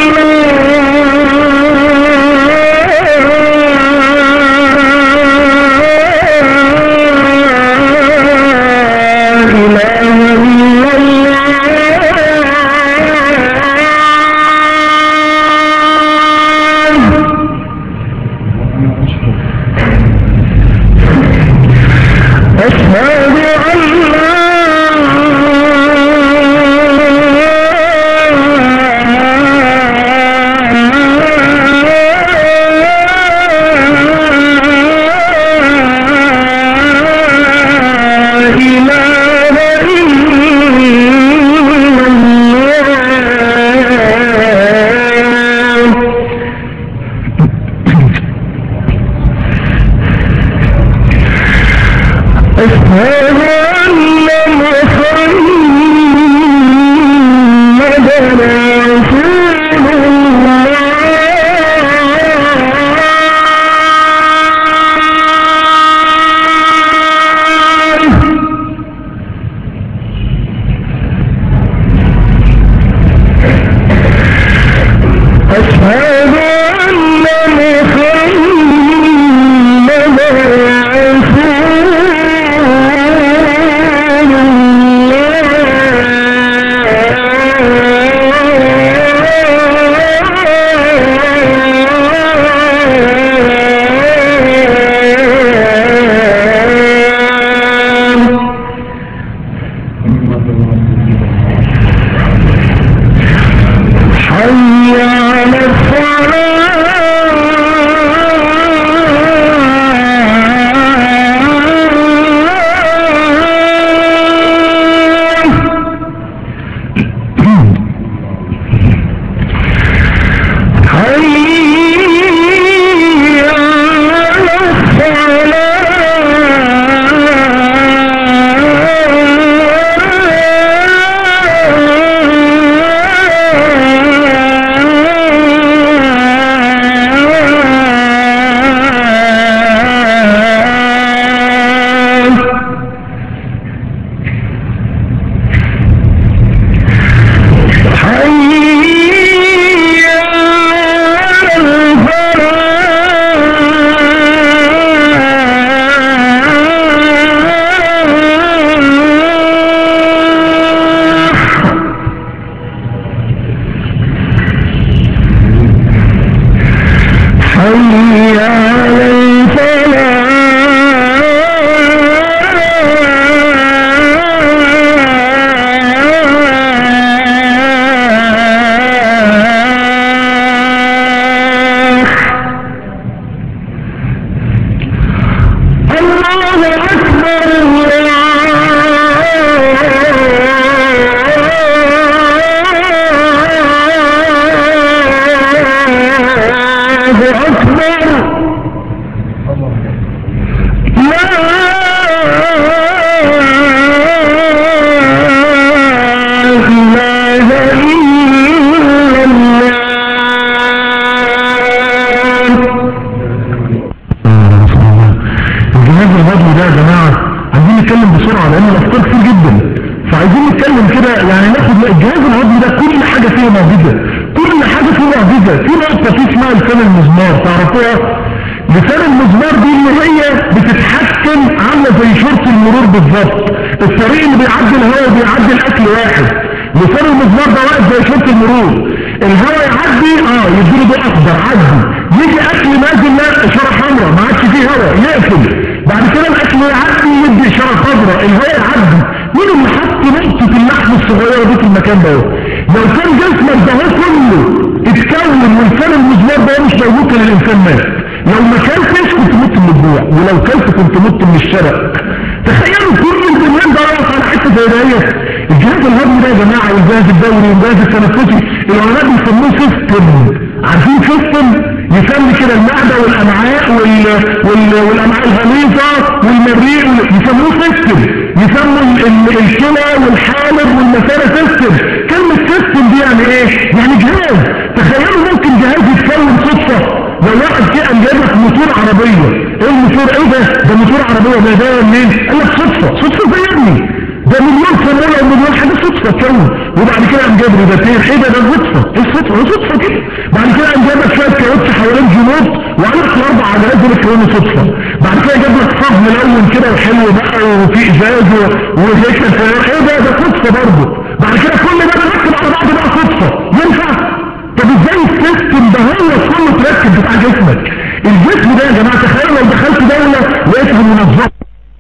لسان المزمار دي اللي هي بتتحكم عامله زي شرط المرور بالظبط، الطريق اللي بيعدي الهواء وبيعدي الاكل واحد. لسان المزمار ده واقف زي شرط المرور، الهواء يعدي اه يديله ضوء اخضر عدي، يجي اكل نازل لا اشاره حمراء ما عادش فيه هواء يقفل، بعد كده الاكل يعدي يدي اشاره خضراء الهواء يعدي. مين اللي حط نقطه اللحم الصغيره دي في المكان ده؟ لو كان جسمك ده كله اتكون ولسان المزمار ده مش موجود كان الانسان مات. لو ما كلتش كنت مت من الجوع، ولو كلت كنت مت من الشرق. تخيلوا كل البنيان ده رايح على حته زي ديت. الجهاز الهضمي ده يا جماعه والجهاز الدوري والجهاز التنفسي العلماء بيسموه سيستم. عارفين سيستم؟ يسمي كده المعده والامعاء وال... وال... والامعاء الغليظه والمريء يسموه سيستم، يسموا ال... ال... الكلى والحالب والمثانه سيستم. كلمه سيستم دي يعني ايه؟ يعني جهاز. تخيلوا ممكن جهاز يتكون صدفه. لو واحد كده جايب لك موتور عربيه، ايه الموتور؟ ايه ده؟ ده موتور عربيه ده ده منين؟ قال لك صدفه، صدفه زي ابني ده مليون فورمولا ومليون حاجه صدفه تكون. وبعد كده قام جايب ريباتير، ايه ده؟ ده صدفه، ايه الصدفه؟ ده صدفه كده. بعد كده قام جايب لك شويه كاوتش حوالين جنود وقال لك الاربع عجلات دول كانوا صدفه. بعد كده جاب لك صاج ملون كده وحلو بقى وفي ازاز وهيك ايه ده؟ ده صدفه برضه. بعد كده كل ده تركب على بعض بقى صدفه، ينفع؟ طب ازاي السيستم ده هو كله تركب بتاع جسمك؟ الجسم ده يا جماعه تخيلوا لو دخلت دوله لقيتها منظمه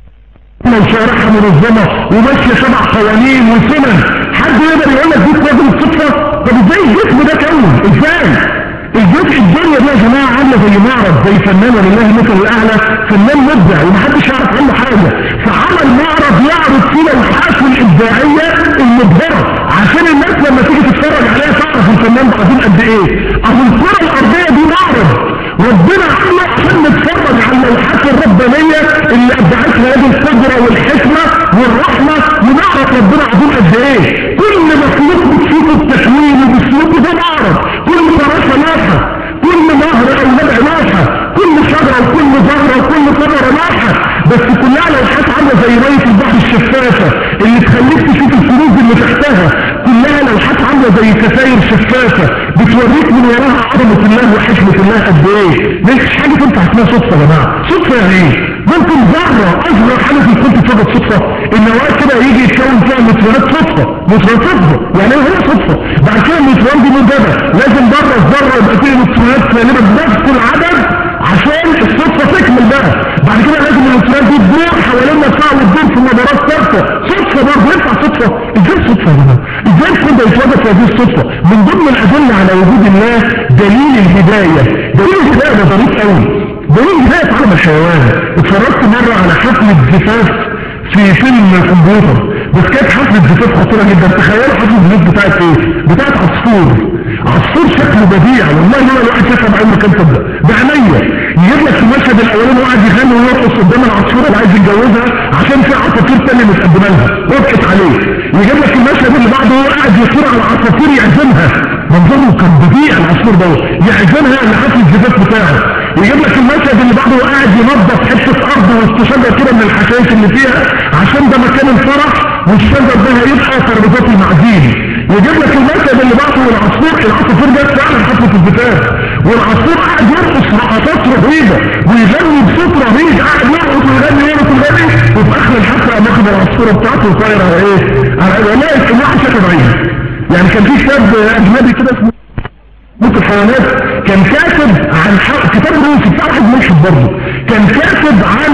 وشوارعها منظمه وماشيه سبع قوانين وسنن، حد يقدر يقول لك دي لازم الصدفه؟ طب ازاي الجسم ده كون؟ ازاي؟ الجزء الدنيا دي يا جماعه عامله زي معرض، زي فنان ولله المثل الاعلى، فنان مبدع ومحدش يعرف عنه حاجه، فعمل معرض يعرض فيه لوحاته الابداعيه المبهره عشان الناس لما تيجي تتفرج عليها تعرف الفنان ده عظيم قد ايه. اهو الكره الارضيه دي معرض ربنا عمله عشان نتفرج على اللوحات الربانيه اللي ابدعتها هذه القدره والحكمه والرحمه ونعرف ربنا عظيم قد ايه. كل مخلوق بتشوفه بتكوينه بسلوكه ده معرض، كل فراشة ناحة، كل نهر او نبع ناحة، كل شجرة وكل زهرة وكل ثمرة ناحة، بس كلها لوحات عاملة زي مية البحر الشفافة اللي تخليك تشوف الكنوز اللي تحتها، كلها لوحات عاملة زي ستاير شفافة بتوريك من وراها عظمة الله وحكمة الله قد ايه. مش حاجة تنفع اسمها صدفة يا جماعة. صدفة يعني ايه؟ ممكن ذرة اصغر حاجة في الكون تتوجد صدفة. النواة كده يجي يتكون فيها نيوترونات صدفة، نيوترونات صدفة يعني ايه هي صدفة؟ بعد كده النيوترون دي موجبة، لازم بره الذرة يبقى فيه نيوترونات سالبة بنفس العدد عشان الصدفة تكمل بقى. بعد كده لازم النيوترونات دي تدور حوالين نفسها وتدور في مدارات ثابتة. صدفة برضه ينفع صدفة؟ ازاي صدفة يا جماعة؟ ازاي الكون ده يتوجد في هذه الصدفة؟ من ضمن الأدلة على وجود الله دليل الهداية. دليل الهداية ده ظريف قوي. دليل الهداية في عالم الحيوان. اتفرجت مرة على حفلة زفاف في فيلم كمبيوتر، بس كانت حفلة زفاف خطيرة جدا. تخيلوا حفلة الزفاف بتاعت ايه؟ بتاعت عصفور. عصفور شكله بديع والله ما الواحد شافها بعينه كان صدق بعينيا. يجيب لك في المشهد الاولاني وقاعد يغني ويرقص قدام العصفور اللي عايز يتجوزها عشان في عصافير تاني متقدمه لها وقفت عليه. يجيب لك في المشهد اللي بعده وهو قاعد يطير على العصافير يعزمها، منظره كان بديع العصفور ده يعزمها لحفل الزفاف بتاعه. يجيب لك المشهد اللي بعده وهو قاعد ينظف حته ارض وسط شجر كده من الحشائش اللي فيها عشان ده مكان الفرح والشجر ده هيبقى ترابيزات المعازيم. يجيب لك المشهد اللي بعده والعصفور العصافير جت فعلا حفله الزفاف والعصفور قاعد يرقص رقصات رهيبه ويغني بصوت رهيب، قاعد يرقص ويغني يرقص ويغني وفي اخر الحفله قام واخد العصفوره بتاعته وطاير على ايه؟ على والله الواحد شكل بعيد. يعني كان في كتاب اجنبي كده اسمه موت الحيوانات، كان كاتب عن كتاب روسي بتاع واحد ملحد برضه، كان كاتب عن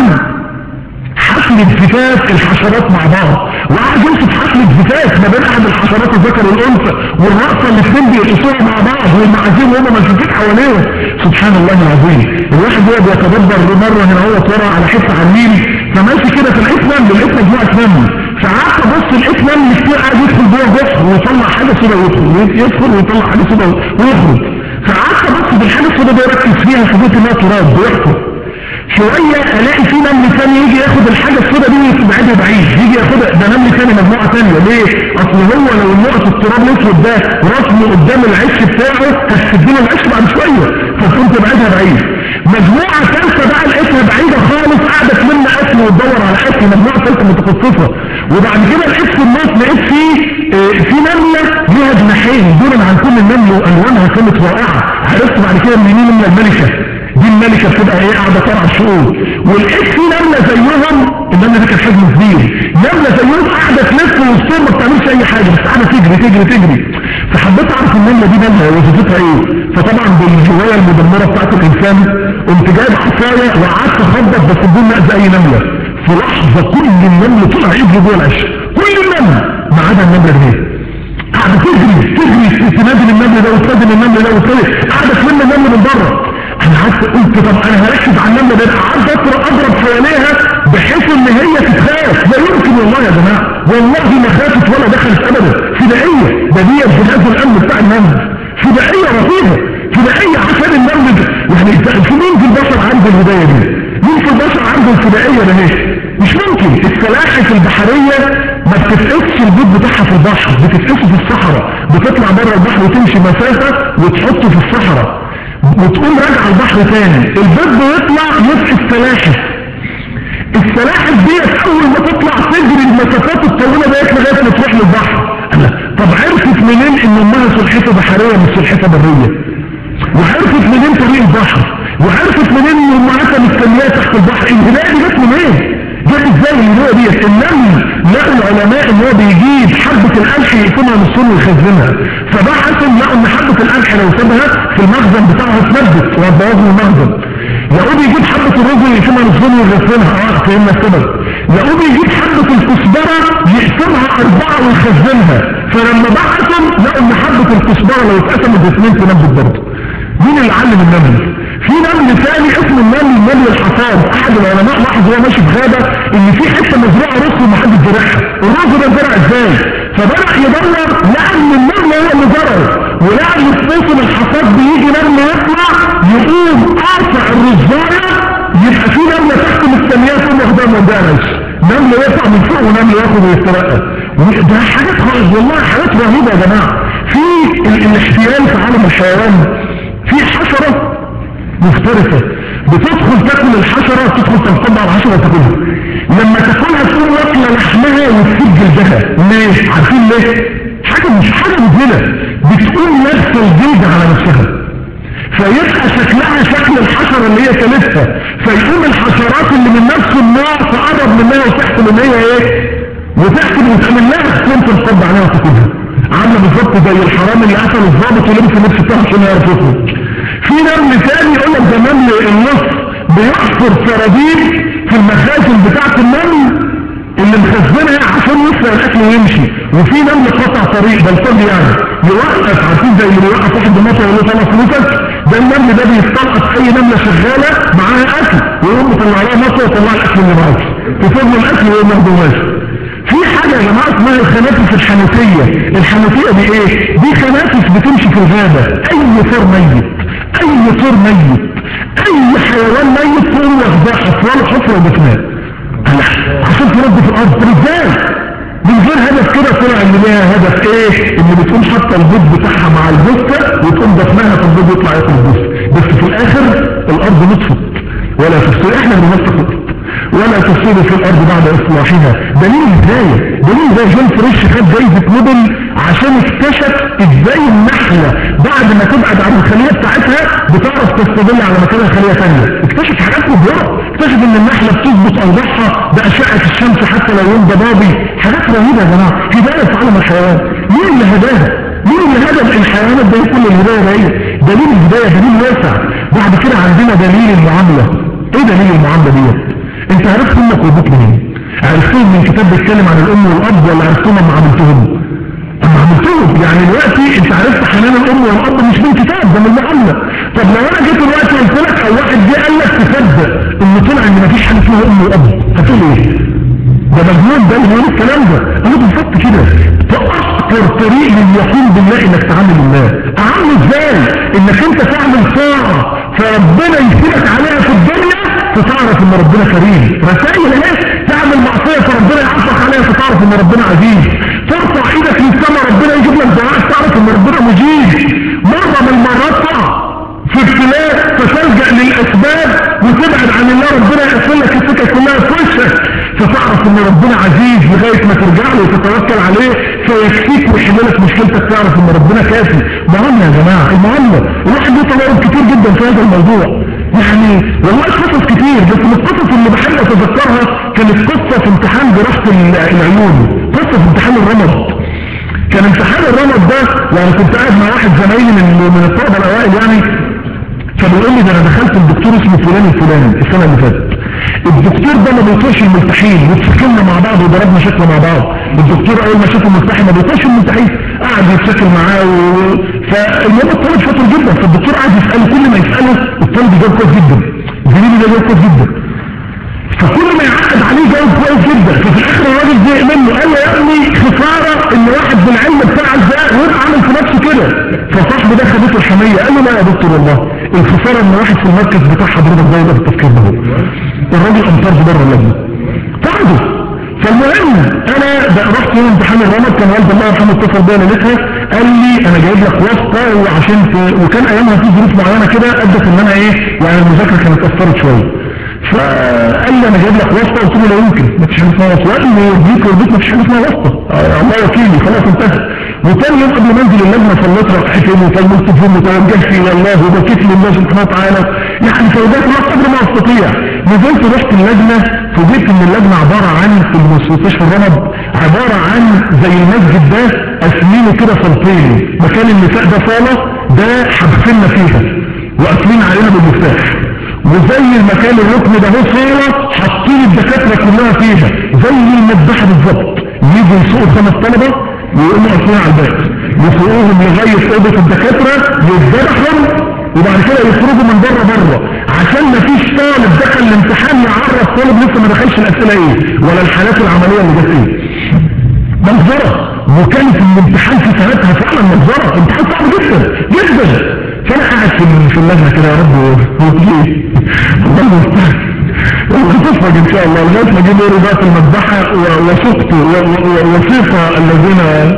حفلة زفاف الحشرات مع بعض، وقعد يوصف حفلة زفاف ما بين احد الحشرات الذكر والانثى والرقصه اللي الاثنين بيرقصوها مع بعض والمعازيم وهم ملفوفين حواليهم. سبحان الله العظيم. الواحد يقعد يتدبر مره هنا هو طلع على حته على النيل فماشي كده في لقيت نمل، لقيت مجموعه نمل، فقعدت ابص لقيت نمل كتير قاعد يدخل جوه بحر ويطلع حاجه سودا ويدخل يدخل ويطلع حاجه سودا ويخرج. فقعدت ابص بالحاجه السودا دي اركز فيها، فضلت انها تراب بيحفر. شويه الاقي في نمل ثاني يجي ياخد الحاجه السودا دي ويبعدها بعيد، يجي ياخدها، ده نمل ثاني مجموعه ثانيه. ليه؟ اصل هو لو النقط التراب الاسود ده رسمه قدام العش بتاعه هتسدله العش بعد شويه، فكنت بعيدها بعيد. مجموعه ثالثه بقى لقيتها بعيده خالص قاعده تلم اكل وتدور على اكل، مجموعه ثالثه متخصصه. وبعد كده لقيت في النص لقيت فيه اه في نمله ليها جناحين دولا عن كل النمل والوانها كانت رائعه. عرفت بعد كده ان دي نمله الملكه، دي الملكه بتبقى ايه قاعده ترعى الشؤون. ولقيت في نمله زيهم، النمله دي كانت حجم كبير، نمله زيهم قاعده تلف وسطهم ما بتعملش اي حاجه بس قاعده تجري تجري تجري. فحبيت اعرف النمله دي مالها وظيفتها ايه. فطبعا بالهوايه المدمره بتاعت الانسان قمت جايب عصايه وقعدت اخبط بس بدون ما اذي اي نمله. في لحظه كل النمل طلع يجري جوه العش، كل النمل ما عدا النمله دي قاعده تجري تجري تنادي النمل ده وتنادي النمل ده وتنادي، قاعده تلم النمل من بره. انا قعدت قلت طب انا هركز على النمله ده، قعدت اضرب حواليها بحيث ان هي تتخاف. لا يمكن والله يا جماعه، والله ما خافت ولا دخلت ابدا. فدائيه، ده دي جهاز الامن بتاع النمل، فدائيه رهيبه، فدائيه عشان النمل ده. يعني في مين في البشر عنده الهدايه دي؟ مين في البشر عنده الفدائيه ده؟ ليه؟ مش ممكن. السلاحف البحريه ما بتتقصش البيض بتاعها في البحر، بتتقصه في الصحراء، بتطلع بره البحر وتمشي مسافه وتحطه في الصحراء وتقوم راجع البحر تاني. البيض بيطلع يبقى السلاحف، السلاحف ديت اول ما تطلع تجري المسافات الطويله ديت لغايه ما تروح للبحر. طب عرفت منين ان امها سلحفه بحريه مش سلحفه بريه؟ وعرفت منين طريق البحر؟ وعرفت منين ان امهاتها مستنياها تحت البحر؟ الهدايه دي جت منين؟ جت ازاي الهدايه ديت؟ النمل لقوا العلماء ان هو بيجيب حبه القمح يقسمها نصين ويخزنها، فبحثوا لقوا ان حبه القمح لو سابها في المخزن بتاعها اتمدت وهتبوظ له المخزن. لقوا بيجيب حبه الرز يقسمها نصين ويغسلها، اه فهمنا السبب. لقوا بيجيب حبه الكزبره يقسمها اربعه ويخزنها، فلما بحثوا لقوا ان حبه الكزبره لو اتقسمت باثنين تنبت برضه. مين اللي علم النمل؟ في نمل ثاني اسمه النمل النمل الحصاد. احد العلماء لاحظ وهو ماشي في غابه ان في حته مزروعه رز ومحدش زرعها، الرز ده اتزرع ازاي؟ فبدأ يدور لقى ان النمل هو اللي زرعه، ولقى ان في موسم الحصاد بيجي نمل يطلع يقوم قاطع الرزايه، يبقى في نمله تحت مستنياه ثم واخدها من الدرج، نمل يطلع من فوق ونمل ياخد ويسترقى. ده حاجات خالص والله، حاجات رهيبه يا جماعه. في الاحتيال في عالم الحيوان في حشره مفترسة بتدخل تاكل الحشرة، تدخل تنقض على الحشرة وتاكلها، لما تاكلها تقوم واكله لحمها وتسيب جلدها. ليه؟ عارفين ليه؟ حاجة مش حاجة مذهلة، بتقوم لابسه الجلد على نفسها فيبقى شكلها شكل الحشرة اللي هي كلتها، فيقوم الحشرات اللي من نفس النوع تقرب منها وتحكم ان هي ايه؟ وتحكم وتعمل لها تقوم تنقض عليها وتاكلها. عامله بالظبط زي الحرام اللي قتل الضابط ولبس نفس بتاعه عشان يعرف يخرج. في نمل تاني يقول لك ده نمل النص بيحفر سراديب في المخازن بتاعت النمل اللي مخزنها عشان يسرق الاكل ويمشي. وفي نمل قطع طريق بلطجي يعني يوقف، عارفين زي اللي بيوقف واحد بمطر يقول له طلع فلوسك، ده النمل ده بيستلقط اي نمله شغاله معاها اكل ويقوم مطلع لها مطر ويطلع الاكل اللي معاك، تفضل الاكل ويقوم ياخده ماشي. في حاجة يا جماعة اسمها الخنافس الحنفية. الحنفية دي ايه؟ دي خنافس بتمشي في الغابة، اي طير ميت اي طير ميت اي حيوان ميت تقوم واخداه حفره حفره ودفناه عشان ترد في الارض. ازاي؟ من غير هدف كده، طلع ان ليها هدف ايه؟ ان بتقوم حاطه البيض بتاعها مع الجثه وتقوم دفناها في البيض يطلع ياكل الجثه، بس في الاخر الارض نطفت ولا تفسير، احنا بننطق ولا تفسير في الارض بعد اصلاحها. دليل ازاي؟ دليل ازاي جون فريش خد جايزة نوبل عشان اكتشف ازاي النحلة بعد ما تبعد عن الخلية بتاعتها بتعرف تستدل على مكانها خلية ثانية. اكتشف حاجات مبهرة، اكتشف ان النحلة بتظبط اوضاعها باشعة الشمس حتى لو يوم ضبابي. حاجات رهيبة يا جماعة، هداية في عالم الحيوان. مين اللي هداها؟ مين اللي هدى الحيوانات دي كل الهداية دي؟ دليل الهداية دليل واسع. بعد كده عندنا دليل المعاملة. ايه دليل المعاملة ديت؟ انت عرفت امك وابوك منين؟ عرفتهم من كتاب بيتكلم عن الام والاب ولا عرفتهم لما عملتهم؟ اما عملتهم يعني دلوقتي انت عرفت حنان الام والاب مش من كتاب، ده من المعامله. طب لو انا جيت دلوقتي قلت لك او واحد جه قال لك تصدق ان طلع ان مفيش حاجه اسمها ام واب، هتقول بيقول ايه؟ ده مجنون ده اللي يقول الكلام ده. انا بالظبط كده. فاكتر طريق لليقين بالله انك تعامل الله. اعمل ازاي؟ انك انت تعمل طاعه فربنا يسيبك عليها في الدنيا فتعرف ان ربنا كريم. رسائل اهي. تعمل معصيه فربنا يعصك عليها فتعرف ان ربنا عزيز. ترفع ايدك للسماء ربنا يجيب لك دعاء تعرف ان ربنا مجيب. مره من المرات تقع في ابتلاء فتلجأ للاسباب وتبعد عن الله ربنا يقفل لك السكه كلها في وشك فتعرف ان ربنا عزيز لغايه ما ترجع له وتتوكل عليه فيكفيك ويحل لك مشكلتك تعرف ان ربنا كافي. معامله يا جماعه المعامله الواحد له تجارب كتير جدا في هذا الموضوع يعني والله قصص كتير بس من القصص اللي بحب اتذكرها كانت قصه في امتحان جراحه العيون قصه في امتحان الرمد. كان امتحان الرمد ده يعني كنت قاعد مع واحد زمايلي من من الطلبه الاوائل يعني فبيقول لي ده انا دخلت الدكتور اسمه فلان الفلاني السنه اللي فاتت. الدكتور ده ما بيطيش الملتحين واتسكلنا مع بعض وضربنا شكل مع بعض. الدكتور اول ما شافه ملتحي ما بيطيش الملتحين قعد يتشكل معاه و... فاليوم الطالب شاطر جدا فالدكتور قعد يساله كل ما يساله الطالب يجاوب كويس جدا. زميلي ده جاوب كويس جدا فكل ما يعقد عليه جاوب كويس جدا. ففي الاخر الراجل زهق منه قال له يا ابني خساره ان واحد بالعلم بتاعك ده ويبقى عامل في نفسه كده. فصاحبه ده خدته الحميه قال له لا يا دكتور والله الخساره ان واحد في المركز بتاع حضرتك ده يبقى بالتفكير ده. الراجل امطرت بره اللجنه تعبه. فالمهم انا رحت يوم امتحان الرمد كان والد الله يرحمه اتصل بيا ليلتها قال لي انا جايب لك واسطه وعشان ت... وكان ايامها في ظروف معينه كده ادت ان انا ايه يعني المذاكره كانت اثرت شويه. فقال لي انا جايب لك واسطه قلت له لا يمكن ما فيش حاجه اسمها واسطه. قال لي يرضيك يرضيك ما فيش حاجه اسمها واسطه الله وكيلي خلاص انتهى. وتاني يوم قبل ما انزل اللجنه صليت ركعتين وصليت فيهم وتوجهت الى الله وبكيت لله سبحانه وتعالى يعني فوجئت الله قدر ما استطيع. نزلت رحت اللجنه فوجئت ان اللجنه عباره عن في المستشفى الرمد عباره عن زي المسجد ده قاسمينه كده صالتين. مكان النساء ده صاله ده حبسنا فيها وقاسمين علينا بالمفتاح وزي المكان الركن ده هو صاله حاطين الدكاتره كلها فيها زي المذبحه بالظبط. يجوا يسوقوا خمس طلبه ويقوموا قاصين على الباب يسوقوهم لغايه اوضه الدكاتره يذبحهم وبعد كده يخرجوا من بره بره عشان ما فيش طالب دخل الامتحان يعرف طالب لسه ما دخلش الاسئله ايه ولا الحالات العمليه اللي جت ايه. منظره وكانت الامتحان في ساعتها فعلا منظره امتحان صعب جدا جدا. فانا قاعد في في اللجنه كده يا رب هو في ايه؟ والله مستحيل وتصفج ان شاء الله لغايه ما جيب لي بقى في المذبحه وسقت وصيفه الذين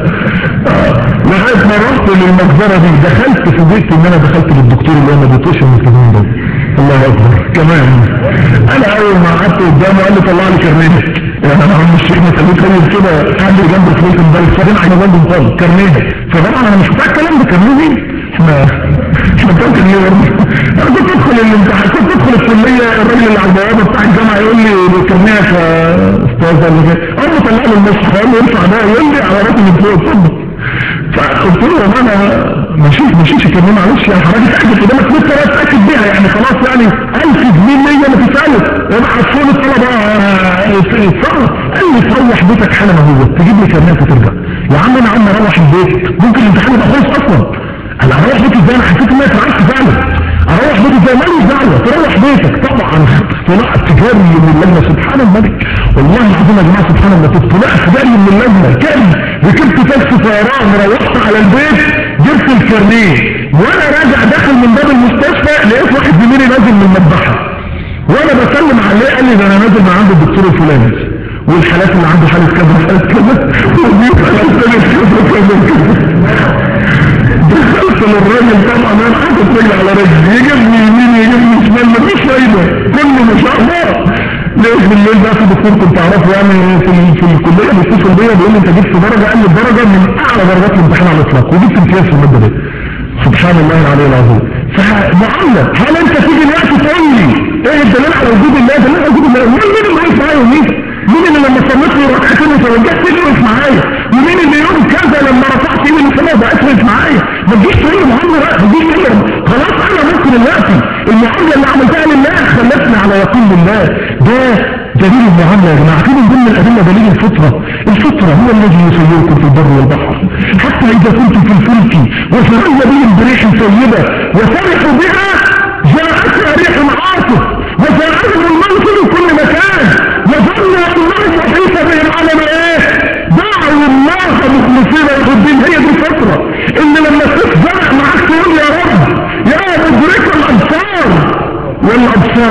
لغايه ما رحت للمجزره دي دخلت فوجئت ان انا دخلت للدكتور اللي هو ما بيطيش المسلمين ده. الله اكبر كمان. انا اول ما قعدت قدامه قال لي طلع لي كارنيه. يعني انا عم الشيخ ما خليت راجل كده قاعد لي جنب خليط امبارح فاضيين على جنب مطلق كارنيه. فطبعا انا مش بتاع الكلام ده كارنيه احنا احنا بتاع كارنيه برضه. انا كنت ادخل الامتحان كنت ادخل الكليه الراجل اللي على البوابه بتاع الجامعه يقول لي كارنيه يا استاذ ولا كده اقول له طلع لي المصحف اقول له ينفع ده يقول لي على راسي من فوق اتفضل. فقلت له يا ماما ماشيش ماشيش كارنيه معلش يعني حضرتك اتاكد قدامك لسه لا اتاكد بيها يعني خلاص يعني ألف جنيه ليا ما تساله ابعت فول الطلبه اتصرف. قال لي تروح بيتك حالا اهو تجيب لي كارنيه وترجع. يا عم انا عم اروح البيت ممكن الامتحان يبقى خلص اصلا. قال اروح بيتي ازاي انا حسيت ان انا اترعبت فعلا. اروح بيتي ازاي ماليش دعوه تروح بيتك. طبعا طلعت جري من اللجنه سبحان الملك والله العظيم يا جماعه سبحان الله طلعت جري من اللجنه كان ركبت تاكسي طيران روحت على البيت جبت الكارنيه وانا راجع داخل من باب المستشفى لقيت واحد زميلي نازل من المذبحه وانا بسلم عليه قال لي ده انا نازل من عند الدكتور الفلاني والحالات اللي عنده حاله كذا حاله كذا ودي حالات كذا دخلت للراجل طبعا انا حاطط رجلي على رجلي يجيبني يمين يجيبني شمال مفيش فايده كله ما شاء الله. لقيت بالليل بقى في دكتور كنت اعرفه يعني في في الكليه بيتصل بيا بيقول لي انت جبت درجه قال لي الدرجه من اعلى درجات الامتحان على الاطلاق وجبت امتياز في الماده دي. سبحان الله العلي العظيم. فمعلم هل انت تيجي الوقت تقول لي ايه الدليل على وجود الله؟ دليل على وجود الله مين مين اللي واقف معايا ومين؟ مين اللي لما صليت لي ركعتين وتوجهت تيجي واقف معايا؟ ومين اللي يوم كذا لما رفعت ايدي للسماء بقيت واقف معايا؟ ما تجيش تقول لي معامله بقى ما تجيش تقول لي خلاص انا ممكن دلوقتي المعامله اللي عملتها لله خلتني على يقين بالله. ده دليل المعامله يا جماعه. في من ضمن الادله دليل الفطره. الفطره هو الذي يسيركم في البر والبحر حتى اذا كنتم في الفلك وسري بهم بريح طيبه وفرحوا بها جاءتها ريح عاصف وجاءتهم الموت من كل مكان وظن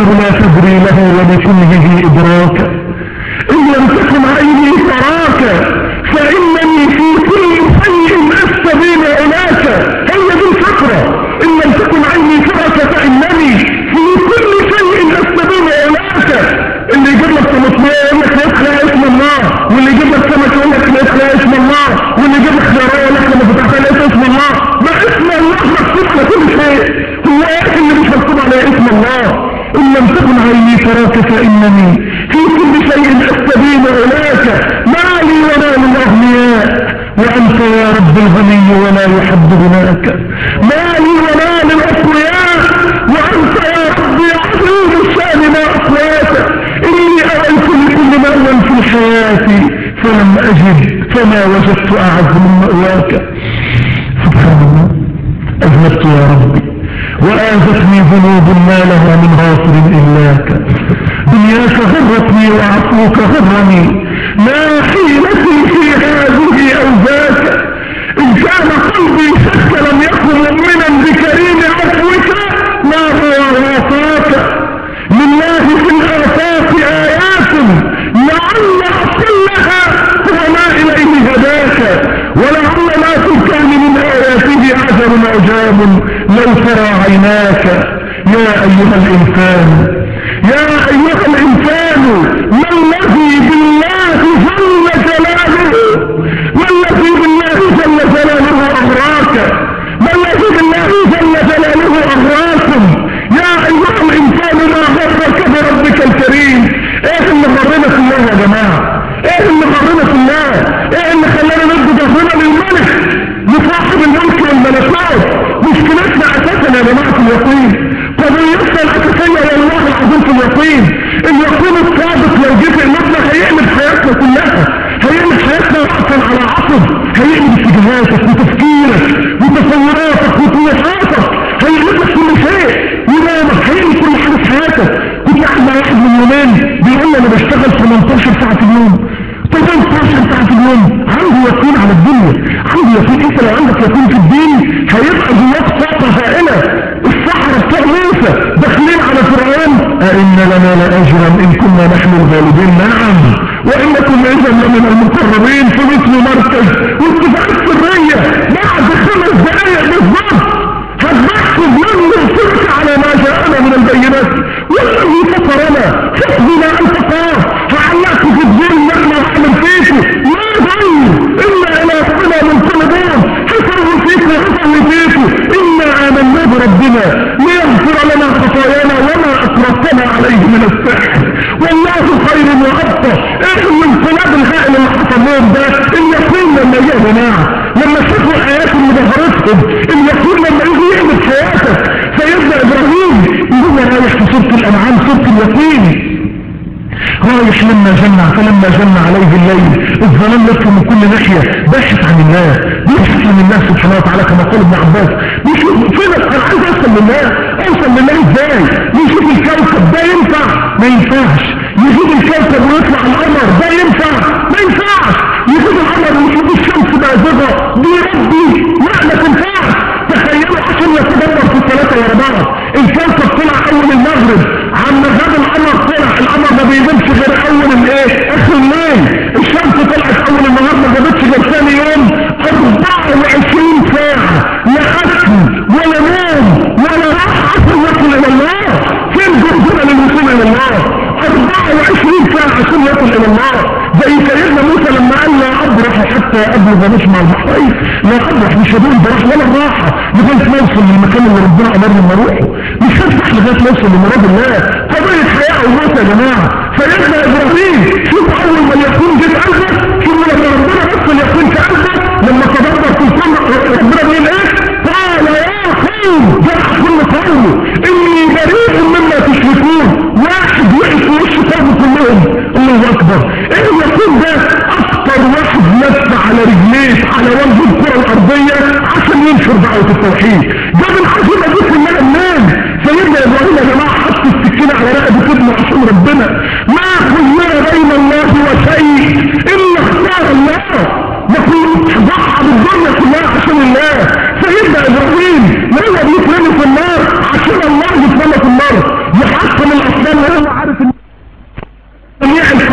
العيون لا تدري له ولكنه إدراكا إن لم تكن عيني تراك فإنني في كل شيء أستبين إليك. هي دي الفكرة، إن لم تكن عيني تراك فإنني في كل شيء أستبين إليك. اللي يجيب لك طماطمية يقول لك لقيت عليها اسم الله، واللي يجيب لك سمك يقول لك لقيت عليها اسم الله، واللي يجيب لك خيارية يقول لك لما فتحتها لقيت اسم الله. ما اسم الله مكتوب على كل شيء، هو ايه اللي مش مكتوب على اسم الله؟ إن لم تكن عيني تراك فإنني في كل شيء أستبين إليك. ما لي ولا للأغنياء وأنت يا رب الغني ولا يحب غناك. ما لي ولا للأقوياء وأنت يا رب عظيم الشأن ما أقواك. إني أرأيت لكل مأوى في الحياة فلم أجد فما وجدت أعز من مأواك. سبحان الله، أذنبت يا ربي وآذتني ذنوب ما لها من غافر إلاك. دنياك غرتني وعفوك غرني، ما حيلتي في هذه أو ذاك. إن كان قلبي شك لم يكن مؤمنا بكريم عفوك ما هو وافاك. لله في الآفاق آيات لعل أصلها هو ما إليه هداك، ولعل ما في الكون من آياته عجب عجاب لو ترى عيناك. يا أيها الإنسان يا أيها الإنسان ما الذي بالله جل جلاله ما الذي بالله جل جلاله أغراك؟ ما الذي بالله جل جلاله أغراكم؟ يا أيها الإنسان ما غرك بربك الكريم؟ ايه اللي غرنا في الله يا جماعة؟ ايه اللي غرنا في الله؟ ايه اللي خلانا ندي ظهرنا للملك لصاحب الملك والملكوت؟ مشكلتنا اساسا يا جماعة اليقين، قضيتنا الاساسية والله العظيم في اليقين. اليقين الصادق لو جه في قلوبنا هيقلب حياتنا كلها، هيقلب حياتنا رأسا على عقب، هيقلب اتجاهاتك وتفكيرك وتصوراتك وطموحاتك، هيقلب لك كل شيء، ونومك هيقلب كل حاجة في حياتك. كنت قاعد مع واحد من يومين بيقول لي انا بشتغل ثمانية عشر ساعة في اليوم. ثمانية عشر ساعة في اليوم، عنده يقين على الدنيا، عنده يقين. انت لو عندك يقين في الدين هيبقى جواك طاقة هائلة. الصحراء بتوع موسى داخلين على فرعون، أئن لنا لأجرا إن كنا نحن الغالبين. نعم، وإنكم إذا لمن المقربين في مثل مركز واتفاق سرية بعد خمس دقائق بالضبط هتبحثوا من نرسلك على ما جاءنا من البينات والذي فطرنا فاقضنا أنت قار فعلقت في الدين نحن وحمل فيكم ما غير إلا إلى ربنا منقلبون حسنوا فيكم وحسنوا فيكم إنا آمنا بربنا ليغفر لنا خطايانا وما أكرهتنا عليه من السحر والله خير وأبقى. إيه الانقلاب الهائل اللي حصل لهم ده؟ اليقين لما يا جماعة لما شافوا الآيات اللي ظهرتهم، اليقين لما يجي يعمل حياتك. سيدنا إبراهيم يقول رايح في سورة الأنعام سورة اليقين، رايح لما جمع فلما جمع عليه الليل الظلام لف من كل ناحية، باحث عن الله، بيبحث عن الله سبحانه وتعالى كما قال ابن عباس. مش فين انا عايز اوصل لله، اوصل لله ازاي؟ يشوف الكوكب ده ينفع؟ ما ينفعش. يشوف الكوكب ويطلع القمر ده ينفع؟ ما ينفعش. يشوف القمر ويشوف الشمس بازغة دي ربي لا ما تنفعش. تخيلوا عشان يتدبر في الثلاثة ورا بعض، الكوكب طلع اول المغرب، عم غاب القمر طلع، القمر ما بيجيبش غير اول الايه؟ اخر الليل. الشمس طلعت اول النهار ما جابتش غير ثاني يوم. أربعة وعشرين ساعة لا اكل ولا نوم ولا راحة عشان يصل الى الله. فين جهدنا للوصول الى الله؟ أربعة وعشرين ساعة عشان يصل الى الله. زي سيدنا موسى لما قال لا ابرح حتى ابلغ مجمع البحرين، لا ابرح مش هدول براح ولا الراحة لغاية ما اوصل للمكان اللي ربنا امرني ان اروحه، مش هفتح لغاية ما اوصل لمراد الله. قضية حياة او موت يا جماعة. سيدنا ابراهيم شوف اول ما اليقين جه في قلبك، شوف لما ربنا بس اليقين في قلبك لما تدبر في الكون ربنا بيقول ايه؟ قال يا قوم جرح كل قومه اني بريء مما تشركون. واحد وقف في وش قومه كلهم. الله اكبر. ايه اليقين ده؟ اكتر واحد لف على رجليه على وجه الكرة الارضية عشان ينشر دعوة التوحيد. ده من عظيم ابوك المال النام. سيدنا ابراهيم يا جماعة حط السكينة على رقبة ابنه عشان ربنا. ما خير بين الله وشيء الا اختار الله. ما كنت ضحى بالدنيا كلها عشان الله. سيدنا ابراهيم لما بيترمي في النار عشان الله يترمى في النار، يحطم الاصنام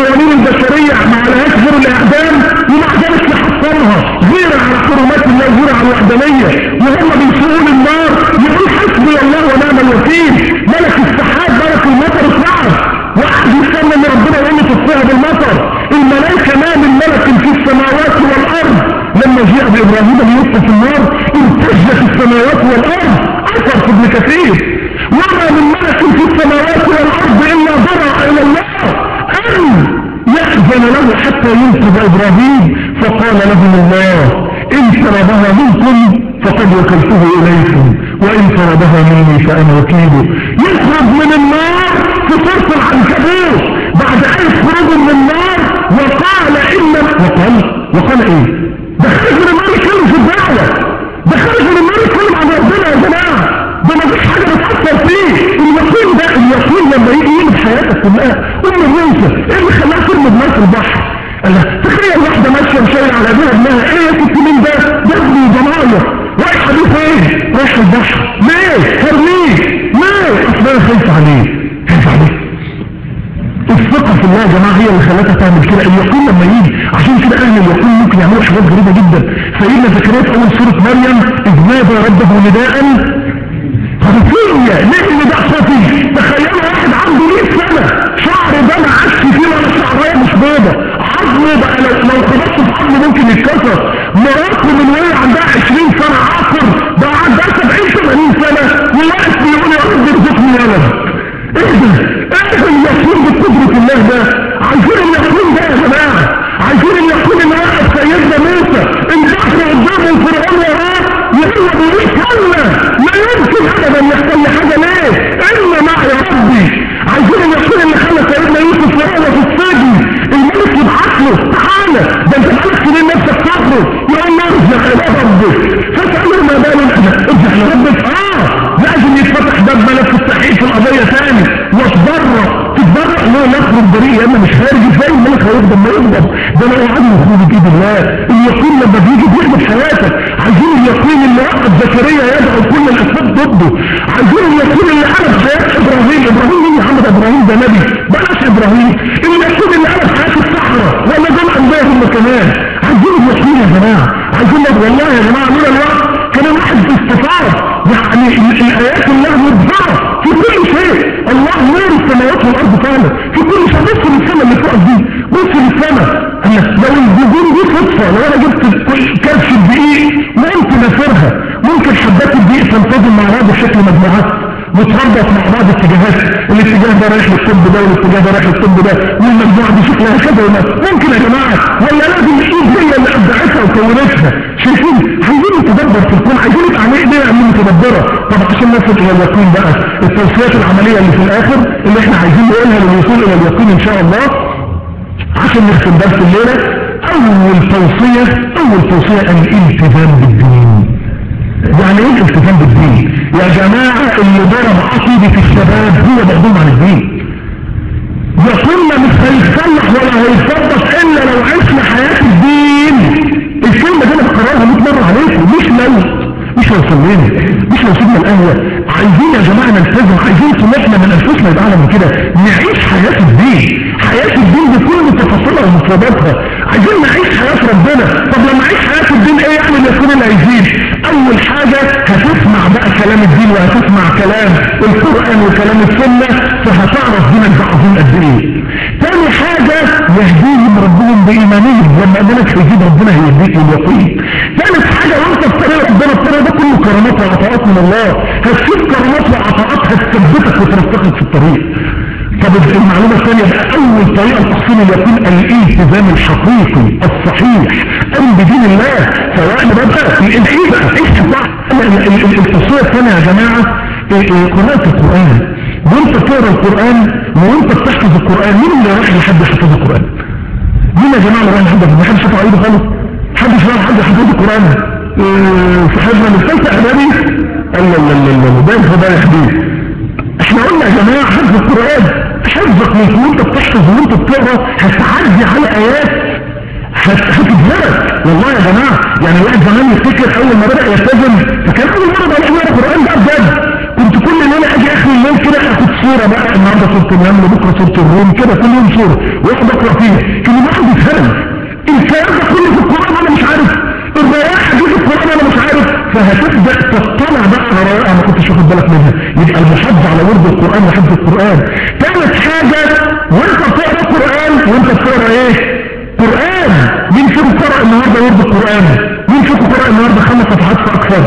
القوانين البشرية ما عليهاش غير الاعدام، ومع ذلك يحصلها غير على حرمات الله غير على الوحدانية، وهم بيسوقون النار يقول حسبي الله ونعم الوكيل، ملك السحاب ملك المطر اترعب واحد يستنى ان ربنا يقول له تصفيها بالمطر. الملائكة ما من ملك في السماوات والارض لما جاء بابراهيم ليلقى في النار ارتجت السماوات والارض، اثر في ابن كثير. وما من ملك في السماوات والارض الا ضرع الى الله ان يأذن له حتى ينقذ ابراهيم، فقال لهم الله ان طلبها منكم فقد وكلته اليكم وان طلبها مني فانا وكيله. يخرج من النار في سورة العنكبوت بعد ان خرجوا من النار وقال ان وقال وقال ايه؟ ده خرج من النار يتكلم في الدعوة، ده خرج من النار يتكلم عن ربنا يا جماعة، ده ما فيش حاجة بتأثر فيه. اليقين ده اليقين لما يجي يقلب حياتك كلها ام الرنسة ايه اللي خلاها ترمي بنار في البحر؟ الله تخيل واحدة ماشية مشاية على ابوها ابنها ايه يا ست مين ده؟ ده ابني ضنايا رايح حديث ايه؟ رايح البحر ليه؟ هرميه ليه؟ اصل انا خايف عليه خايف عليه. الثقة في الله يا جماعة هي اللي خلتها تعمل كده. اليقين لما يجي عشان كده اهل اليقين ممكن يعملوا حاجات غريبة جدا. سيدنا زكريا في اول سورة مريم اذ نادى ربه نداء خفيا، ليه النداء خفي؟ تخيلوا واحد عنده مية سنة شعر ده ما عادش فيه ولا شعرية مش بيضة، عظمه بقى لو لو خبطته في عظمه ممكن يتكسر، مراته من وهي عندها عشرين سنة عاقر بقى عندها سبعين ثمانين سنة وواقف بيقول يا رب ارزقني ولد. ايه ده؟ ايه اليقين بقدرة الله ده؟ عايزين اليقين ده يا جماعة، عايزين اليقين اللي واقف سيدنا موسى انبعث قدامه الفرعون وراه وهو بيقول كلا لا يمكن ابدا يحصل لي حاجة ليه؟ الا معي يا ربي. عايزين اليقين اللي خلى سيدنا يوسف وهو في السجن الملك يبعث له تعالى ده انت بقالك سنين نفسك تخرج يقول له ارجع الى ربك، فاسأله ما بال ارجع لربك. اه لازم يتفتح باب ملك التحقيق في القضية تاني واتبرع تتبرع ليه نخرج بريء يا اما مش خارج ازاي الملك هيغضب ما يغضب ده انا قاعد يخرج بايد الله. اليقين لما بيجي بيخدم حياتك. عايزين اليقين اللي وقف زكريا يدعو كل الاسباب ضده، عايزين اليقين اللي قلب حياة ابراهيم. ابراهيم مين يا محمد؟ ابراهيم ده نبي بلاش ابراهيم. اليقين اللي قلب حياة الصحراء ولا دول انبياء هم كمان. عايزين اليقين يا جماعة، عايزين والله يا جماعة لولا الوقت كان الواحد في استفاد يعني الايات الله مبهرة في كل شيء. الله نور السماوات والارض فعلا في كل شيء. بص للسماء اللي فوق دي، بص للسماء. لو النجوم دي صدفة لو انا جبت كبش الدقيق ممكن اسيرها، ممكن حبات الدقيق تنتظم مع بعض بشكل مجموعات وتربط مع بعض اتجاهات، الاتجاه ده رايح للطب ده والاتجاه ده رايح للطب ده والمجموعة دي شكلها كذا وما ممكن يا جماعة. ولا لازم الايد هي اللي ابدعتها وكونتها؟ شايفين؟ عايزين نتدبر في الكون، عايزين يبقى عليه ايدينا اللي متدبرة. طب عشان نصل الى اليقين بقى التوصيات العملية اللي في الاخر اللي احنا عايزين نقولها للوصول الى اليقين ان شاء الله عشان نختم درس الليلة. اول توصية اول توصية الالتزام بالدين. يعني ايه الالتزام بالدين يا جماعة؟ اللي ضرب عقيدة الشباب هو مخدوم عن الدين. يقولنا مش هيتصلح ولا هيتصدق الا لو عشنا حياة الدين. الكلمة دي انا بقررها مية مرة عليكم، مش لو مش لو صلينا مش لو سيبنا القهوة. عايزين يا جماعة نلتزم، عايزين طموحنا من انفسنا يبقى اعلى من كده، نعيش حياة الدين، حياة الدين بكل تفاصيلها ومفرداتها. عايزين نعيش حياة ربنا. طب لما نعيش حياة الدين ايه يعني اليقين اللي عايزين؟ اول حاجة هتسمع بقى كلام الدين وهتسمع كلام القرآن وكلام السنة فهتعرف دينك ده عظيم قد ايه. تاني حاجة يهديهم ربهم بإيمانهم، لما امانك هيجيب ربنا هيديك اليقين. ثالث حاجة وانت بطريق ربنا، الطريق ده كله كرامات وعطاءات من الله، هتشوف كرامات وعطاءات هتثبتك وترسخك في الطريق. طب المعلومة الثانية بقى اول طريقة لتحصيل اليقين الالتزام الحقيقي الصحيح ام بدين الله سواء بقى الايه بقى ايش بقى التصوير الثانية يا جماعة قراءة القرآن. وانت بتقرا القرآن وانت بتحفظ القرآن مين اللي راح لحد يحفظ القرآن؟ مين يا جماعة اللي راح لحد ما حدش شاف عيده خالص؟ حدش راح لحد يحفظ القرآن؟ صاحبنا من ثالثة اعدادي الله الله الله الله ده فضايح دي. احنا قلنا يا جماعة حفظ القرآن حفظك من وانت بتحفظ وانت بتقرا هتعدي على ايات هتجبرك. والله يا جماعة يعني الواحد زمان يفتكر اول ما بدأ يلتزم فكان اول مرة بقى يقرا القرآن ده بجد كنت كل ليله اجي اخر الليل كده اخد صوره بقى، النهارده صوره النمل، بكره صوره الروم، كده كل يوم صوره واقعد اقرا فيها. كان الواحد يتهرب الكلام ده كله في القران انا مش عارف، الروايح دي في القران انا مش عارف. فهتبدا تطلع بقى على روايح انا ما كنتش واخد بالك منها. يبقى المحافظه على ورد القران وحفظ القران. ثالث حاجه، وانت بتقرا قران وانت بتقرا ايه؟ قران. مين فيكم قرأ النهارده ورد القران؟ مين فيكم قرأ النهارده خمس صفحات فاكثر؟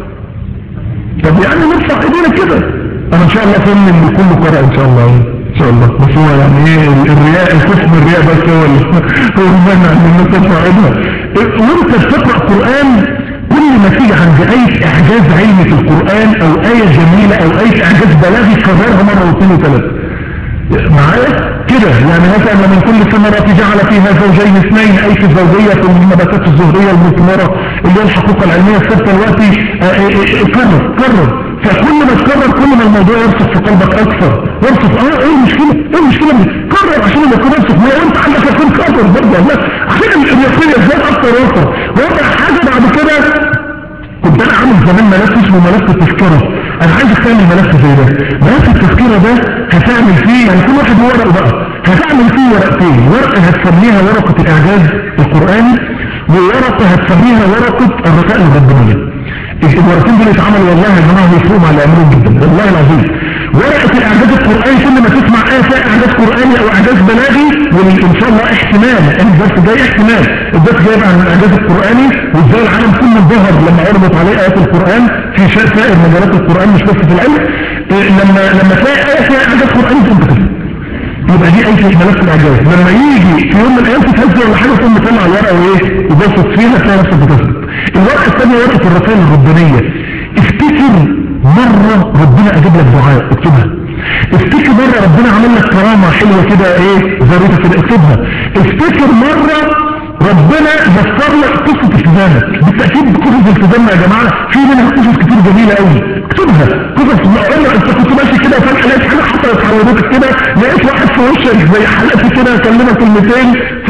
طب يعني نرفع ايدينا كده. انا ان شاء الله فهم ان كله قرأ ان شاء الله ان شاء الله. بس هو يعني ايه الرياء، الخوف من الرياء بس هو اللي هو المنع ان الناس ترفع ايدها. وانت بتقرأ قرآن كل ما تيجي عند اي اعجاز علمي في القرآن او ايه جميلة او اي اعجاز بلاغي كررها مرة واثنين وثلاثة معايا كده. يعني مثلا من كل ثمرة جعل فيها زوجين اثنين، اي في الزوجية في النباتات الزهرية المثمرة اللي هي الحقوق العلمية الثابتة دلوقتي. كرر كرر، فكل ما تكرر كل ما الموضوع يرسخ في قلبك اكثر. يرسخ اه ايه المشكلة؟ ايه المشكلة؟ كرر عشان ما يكون يرسخ. ما انت عندك يكون كرر برضه لا عشان اليقين ازاي اكثر يرسخ. وضع حاجة بعد كده كنت انا عامل زمان ملف اسمه ملف التذكرة. انا عايز تعمل ملف زي ده. ملف التذكرة ده هتعمل فيه يعني كل واحد ورقه بقى، هتعمل فيه ورقتين، ورقة هتسميها ورقة الاعجاز القرآني، وورقة هتسميها ورقة الرسائل الربانية. الورقتين دول اتعملوا والله يا جماعة بيفرقوا مع اللي عملوهم جدا والله العظيم. ورقة الاعجاز القرآني كل ما تسمع ايه فيها اعجاز قرآني او اعجاز بلاغي، وان شاء الله احتمال الدرس جاي احتمال الدرس جاي عن الاعجاز القرآني وازاي العالم كله ظهر لما عرضت عليه ايات القرآن في سائر مجالات القرآن مش بس في العلم. لما لما تلاقي ايه فيها اعجاز قرآني تقوم بتفهم، يبقى دي اي شيء ملف الاعجاز. لما يجي في يوم من الايام تتهز ولا حاجه تقوم مطلع الورقه وايه وبسط فيها تلاقي نفسك بتثبت. الورقه الثانيه ورقه الرسائل الربانيه. افتكر مره ربنا اجاب لك دعاء اكتبها. افتكر مره ربنا عمل لك كرامه حلوه كده ايه ظريفه كده اكتبها. افتكر مره ربنا يسر لك قصه التزامك. بالتاكيد قصص التزامنا يا جماعه في منها قصص كتير جميله قوي اكتبها. قصص عمر انت كنت ماشي كده وفجاه لقيت حاجه حصلت حواليك كده، لقيت واحد في وشك زي حلقت كده كلمك كلمتين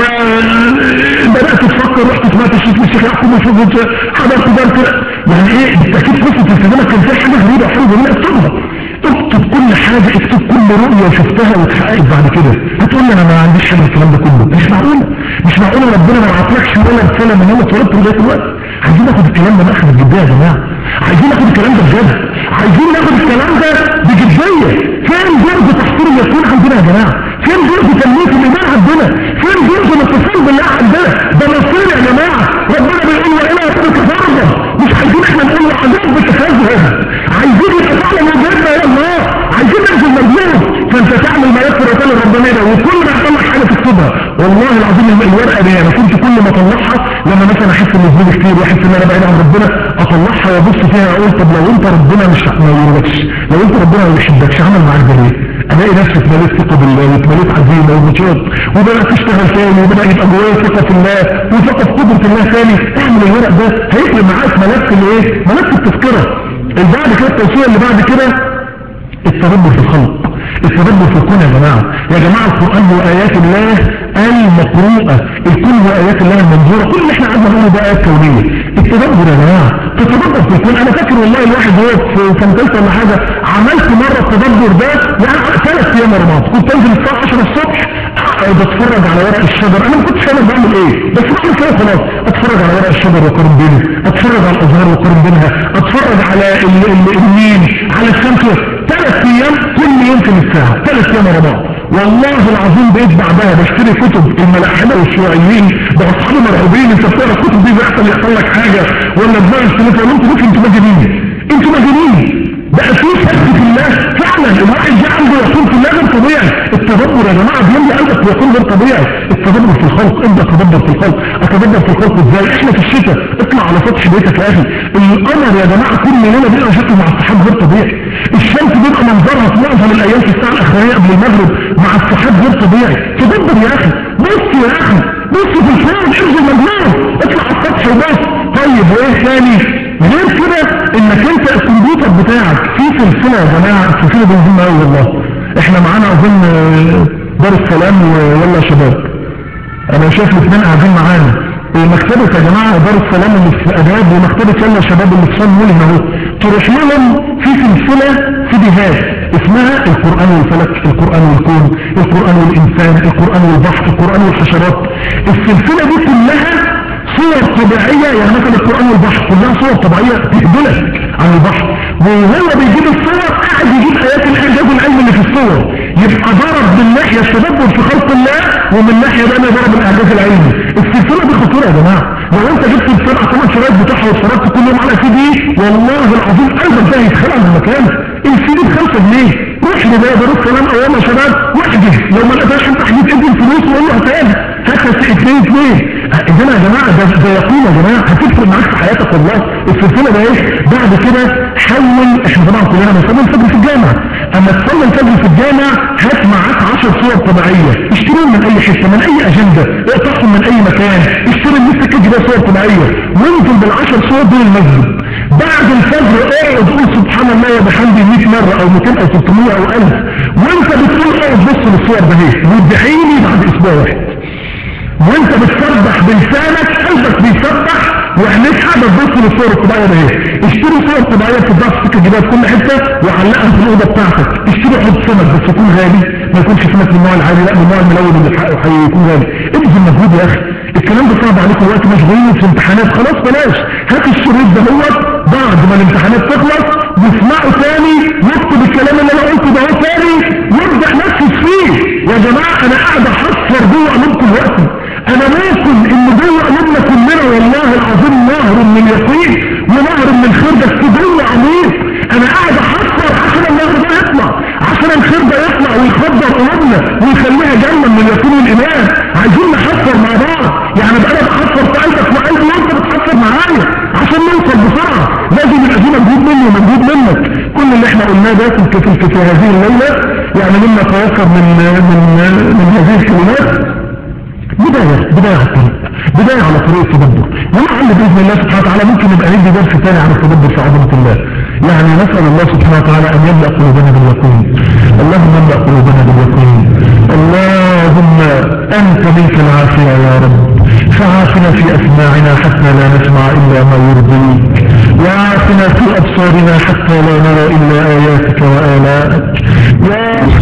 فبدات تفكر رحت سمعت الشيخ الشيخ يحكم وشوف حضرت درس. يعني ايه بالتاكيد قصه التزامك كان فيها حاجه غريبه حاجه جميله اكتبها. اكتب كل حاجه، اكتب كل رؤيه شفتها واتحققت بعد كده. هتقول لي انا ما عنديش حاجه الكلام ده كله. مش معقوله مش معقوله ربنا ما بعتلكش ولا رساله من يوم اتولدت لغايه دلوقتي. عايزين ناخد الكلام ده باخد الجديه يا جماعه. عايزين ناخد الكلام ده بجد، عايزين ناخد الكلام ده بجديه. فين جرد تحصيل اليقين عندنا يا جماعه؟ فين جرد تنميه الايمان عندنا؟ فين جرد الاتصال بالله عندنا؟ ده مصير يا جماعه. ربنا بيقول والى ربك فرضا. مش عايزين احنا نقول له عذاب بتفاهم، عايزين يبقى فعلا وجودنا يا الله، عايزين ننزل مجنون. فانت تعمل ملف الرساله الربانيه ده وكل ما يحصل لك حاجه تكتبها. والله العظيم الورقه دي انا كنت كل ما اطلعها لما مثلا احس ان زميلي كتير واحس ان انا بعيد عن ربنا اطلعها وابص فيها اقول طب لو انت ربنا مش ما يرضكش، لو انت ربنا ما بيحبكش عمل معاك ده ليه؟ الاقي نفسي اتمليت ثقه بالله واتمليت عزيمه ونشاط وبدات تشتغل تاني وبدا يبقى جوايا ثقه في الله وثقه في قدره الله تاني. اعمل الورق ده هيفرق معاك ملف الايه؟ ملف التذكره. اللي بعد كده التوصيه اللي بعد كده التدبر في الخلق، التدبر في الكون يا جماعه. يا جماعه القران هو ايات الله المقروءه، الكون هو ايات الله المنظوره. كل اللي احنا قعدنا نقوله ده ايات كونيه. التدبر يا جماعه تتدبر في الكون. انا فاكر والله الواحد هو في سنه ثالثه ولا حاجه عملت مره التدبر ده يعني ثلاث ايام ورا بعض. كنت انزل الساعه عشرة الصبح بتفرج على ورق الشجر. انا ما كنتش فاهم بعمل ايه بس بعمل كده خلاص. اتفرج على ورق الشجر واقارن بينه، اتفرج على الازهار واقارن بينها، اتفرج على النيل على الشمس. ثلاث ايام كل يوم في الساعه، ثلاث ايام ورا بعض. والله العظيم بقيت بعدها بشتري كتب الملاحده والشيوعيين ده اصحابي مرعوبين. انت بتقرا الكتب دي بيحصل يحصل لك حاجه ولا دماغك تلف ولا انتوا ممكن انتوا مجانين انتوا مجانين. بقى في شك في الله فعلا. الواحد جه عنده يقين في الله غير طبيعي. التدبر يا جماعه بيملي قلبك بيقين غير طبيعي. التدبر في الخلق، ابدا تدبر في الخلق. اتدبر في الخلق ازاي؟ احنا في الشتاء اطلع على سطح بيتك يا اخي، القمر يا جماعه كل ليله بيبقى شكله مع السحاب غير طبيعي. الشمس بيبقى منظرها في معظم الايام في الساعه الاخرانيه قبل المغرب مع السحاب غير طبيعي. تدبر يا اخي، بص يا اخي، بص في الكون، انزل مجنون، اطلع على السطح وبص. طيب وايه ثاني غير كده؟ انك انت الكمبيوتر بتاعك في سلسله يا جماعه، السلسله دي مهمه قوي والله. احنا معانا اظن دار السلام ويلا يا شباب، انا شايف الاثنين قاعدين معانا مكتبة يا جماعة دار السلام اللي في اداب، ومكتبة يلا شباب اللي في صن مولي اهو، تروح لهم في سلسلة سيديهات اسمها القرآن والفلك، القرآن والكون، القرآن والإنسان، القرآن والبحر، القرآن والحشرات. السلسلة دي كلها صور طبيعية، يعني مثلا القرآن والبحر كلها صور طبيعية تقبلك عن البحر، وهو بيجيب الصور قاعد يجيب آيات الإعجاز العلمي اللي في الصور، يبقى ضرب من ناحية التدبر في خلق الله، ومن ناحية بقى ضرب الإعجاز العلمي. السلسلة دي خطيرة يا جماعة، لو انت جبت السبع ثمان شرايط بتاعها واتفرجت كل يوم على سي دي، والله العظيم قلبك ده هيتخلع من مكانه. السي دي بخمسة جنيه، روح لباب دار السلام او يلا شباب واحجز، لو ما لقيتهاش انت احجز ادي الفلوس وقول له هتاني هاتها اتنين اتنين. عندنا يا جماعه ده ده يقين يا جماعه، هتفرق معاك في حياتك والله. السلسله ده ايه؟ بعد كده حول، احنا طبعا كلنا بنصلي الفجر في الجامع، اما تصلي الفجر في الجامع هات معاك عشر صور طبيعيه، اشتريهم من اي حته، من اي اجنده، اقطعهم من اي مكان، اشتري النت كده ده صور طبيعيه، وانزل بالعشر صور دول المسجد. بعد الفجر اقعد قول سبحان الله وبحمده مية مره او ميتين او ستمية او ألف، وانت بتقول اقعد بص للصور ده اهي وادعي لي بعد اسبوع واحد، وانت بتسبح بلسانك قلبك بيسبح وعينيك حابه تبص للصور الطبيعيه ده اهي. اشتري صور طبيعيه تتباع في سكه جبال في كل حته وعلقها في الاوضه بتاعتك. اشتري حوض سمك بس يكون غالي، ما يكونش سمك من النوع العادي، لا من النوع الملون اللي حقه هيكون غالي. ابذل مجهود يا اخي، الكلام ده صعب عليكم دلوقتي، مشغولين في امتحانات، خلاص بلاش، هات الشريط ده هو بعد ما الامتحانات تخلص واسمعه تاني واكتب الكلام اللي انا قلته ده تاني وابدا نفذ فيه. يا جماعه انا قاعد احفر جوه قلوبكم دلوقتي، انا ممكن ان جوه قلوبنا كلنا والله العظيم نهر من يقين ونهر من خير، بس جوه عميق. انا قاعد احفر عشان النهر ده يطلع، عشان الخير ده يطلع ويخبر قلوبنا ويخليها جنه من اليقين والايمان. عايزين نحفر مع بعض، يعني بقى انا بحفر في قلبك وقلبي وانت بتحفر معايا عشان نوصل بسرعه. لازم يبقى في مجهود مني ومجهود منك. كل اللي احنا قلناه ده في في في هذه الليله يعني مما تيسر من من من هذه الكلمات بداية بداية على الطريق، بداية على طريق التدبر. ولعل بإذن الله سبحانه وتعالى ممكن يبقى ندي درس ثاني عن التدبر في عظمة الله. يعني نسأل الله سبحانه وتعالى أن يملأ قلوبنا باليقين. اللهم املأ قلوبنا باليقين. اللهم أنت منك العافية يا رب، فعافنا في أسماعنا حتى لا نسمع إلا ما يرضيك، وعافنا في أبصارنا حتى لا نرى إلا آياتك وآلائك يا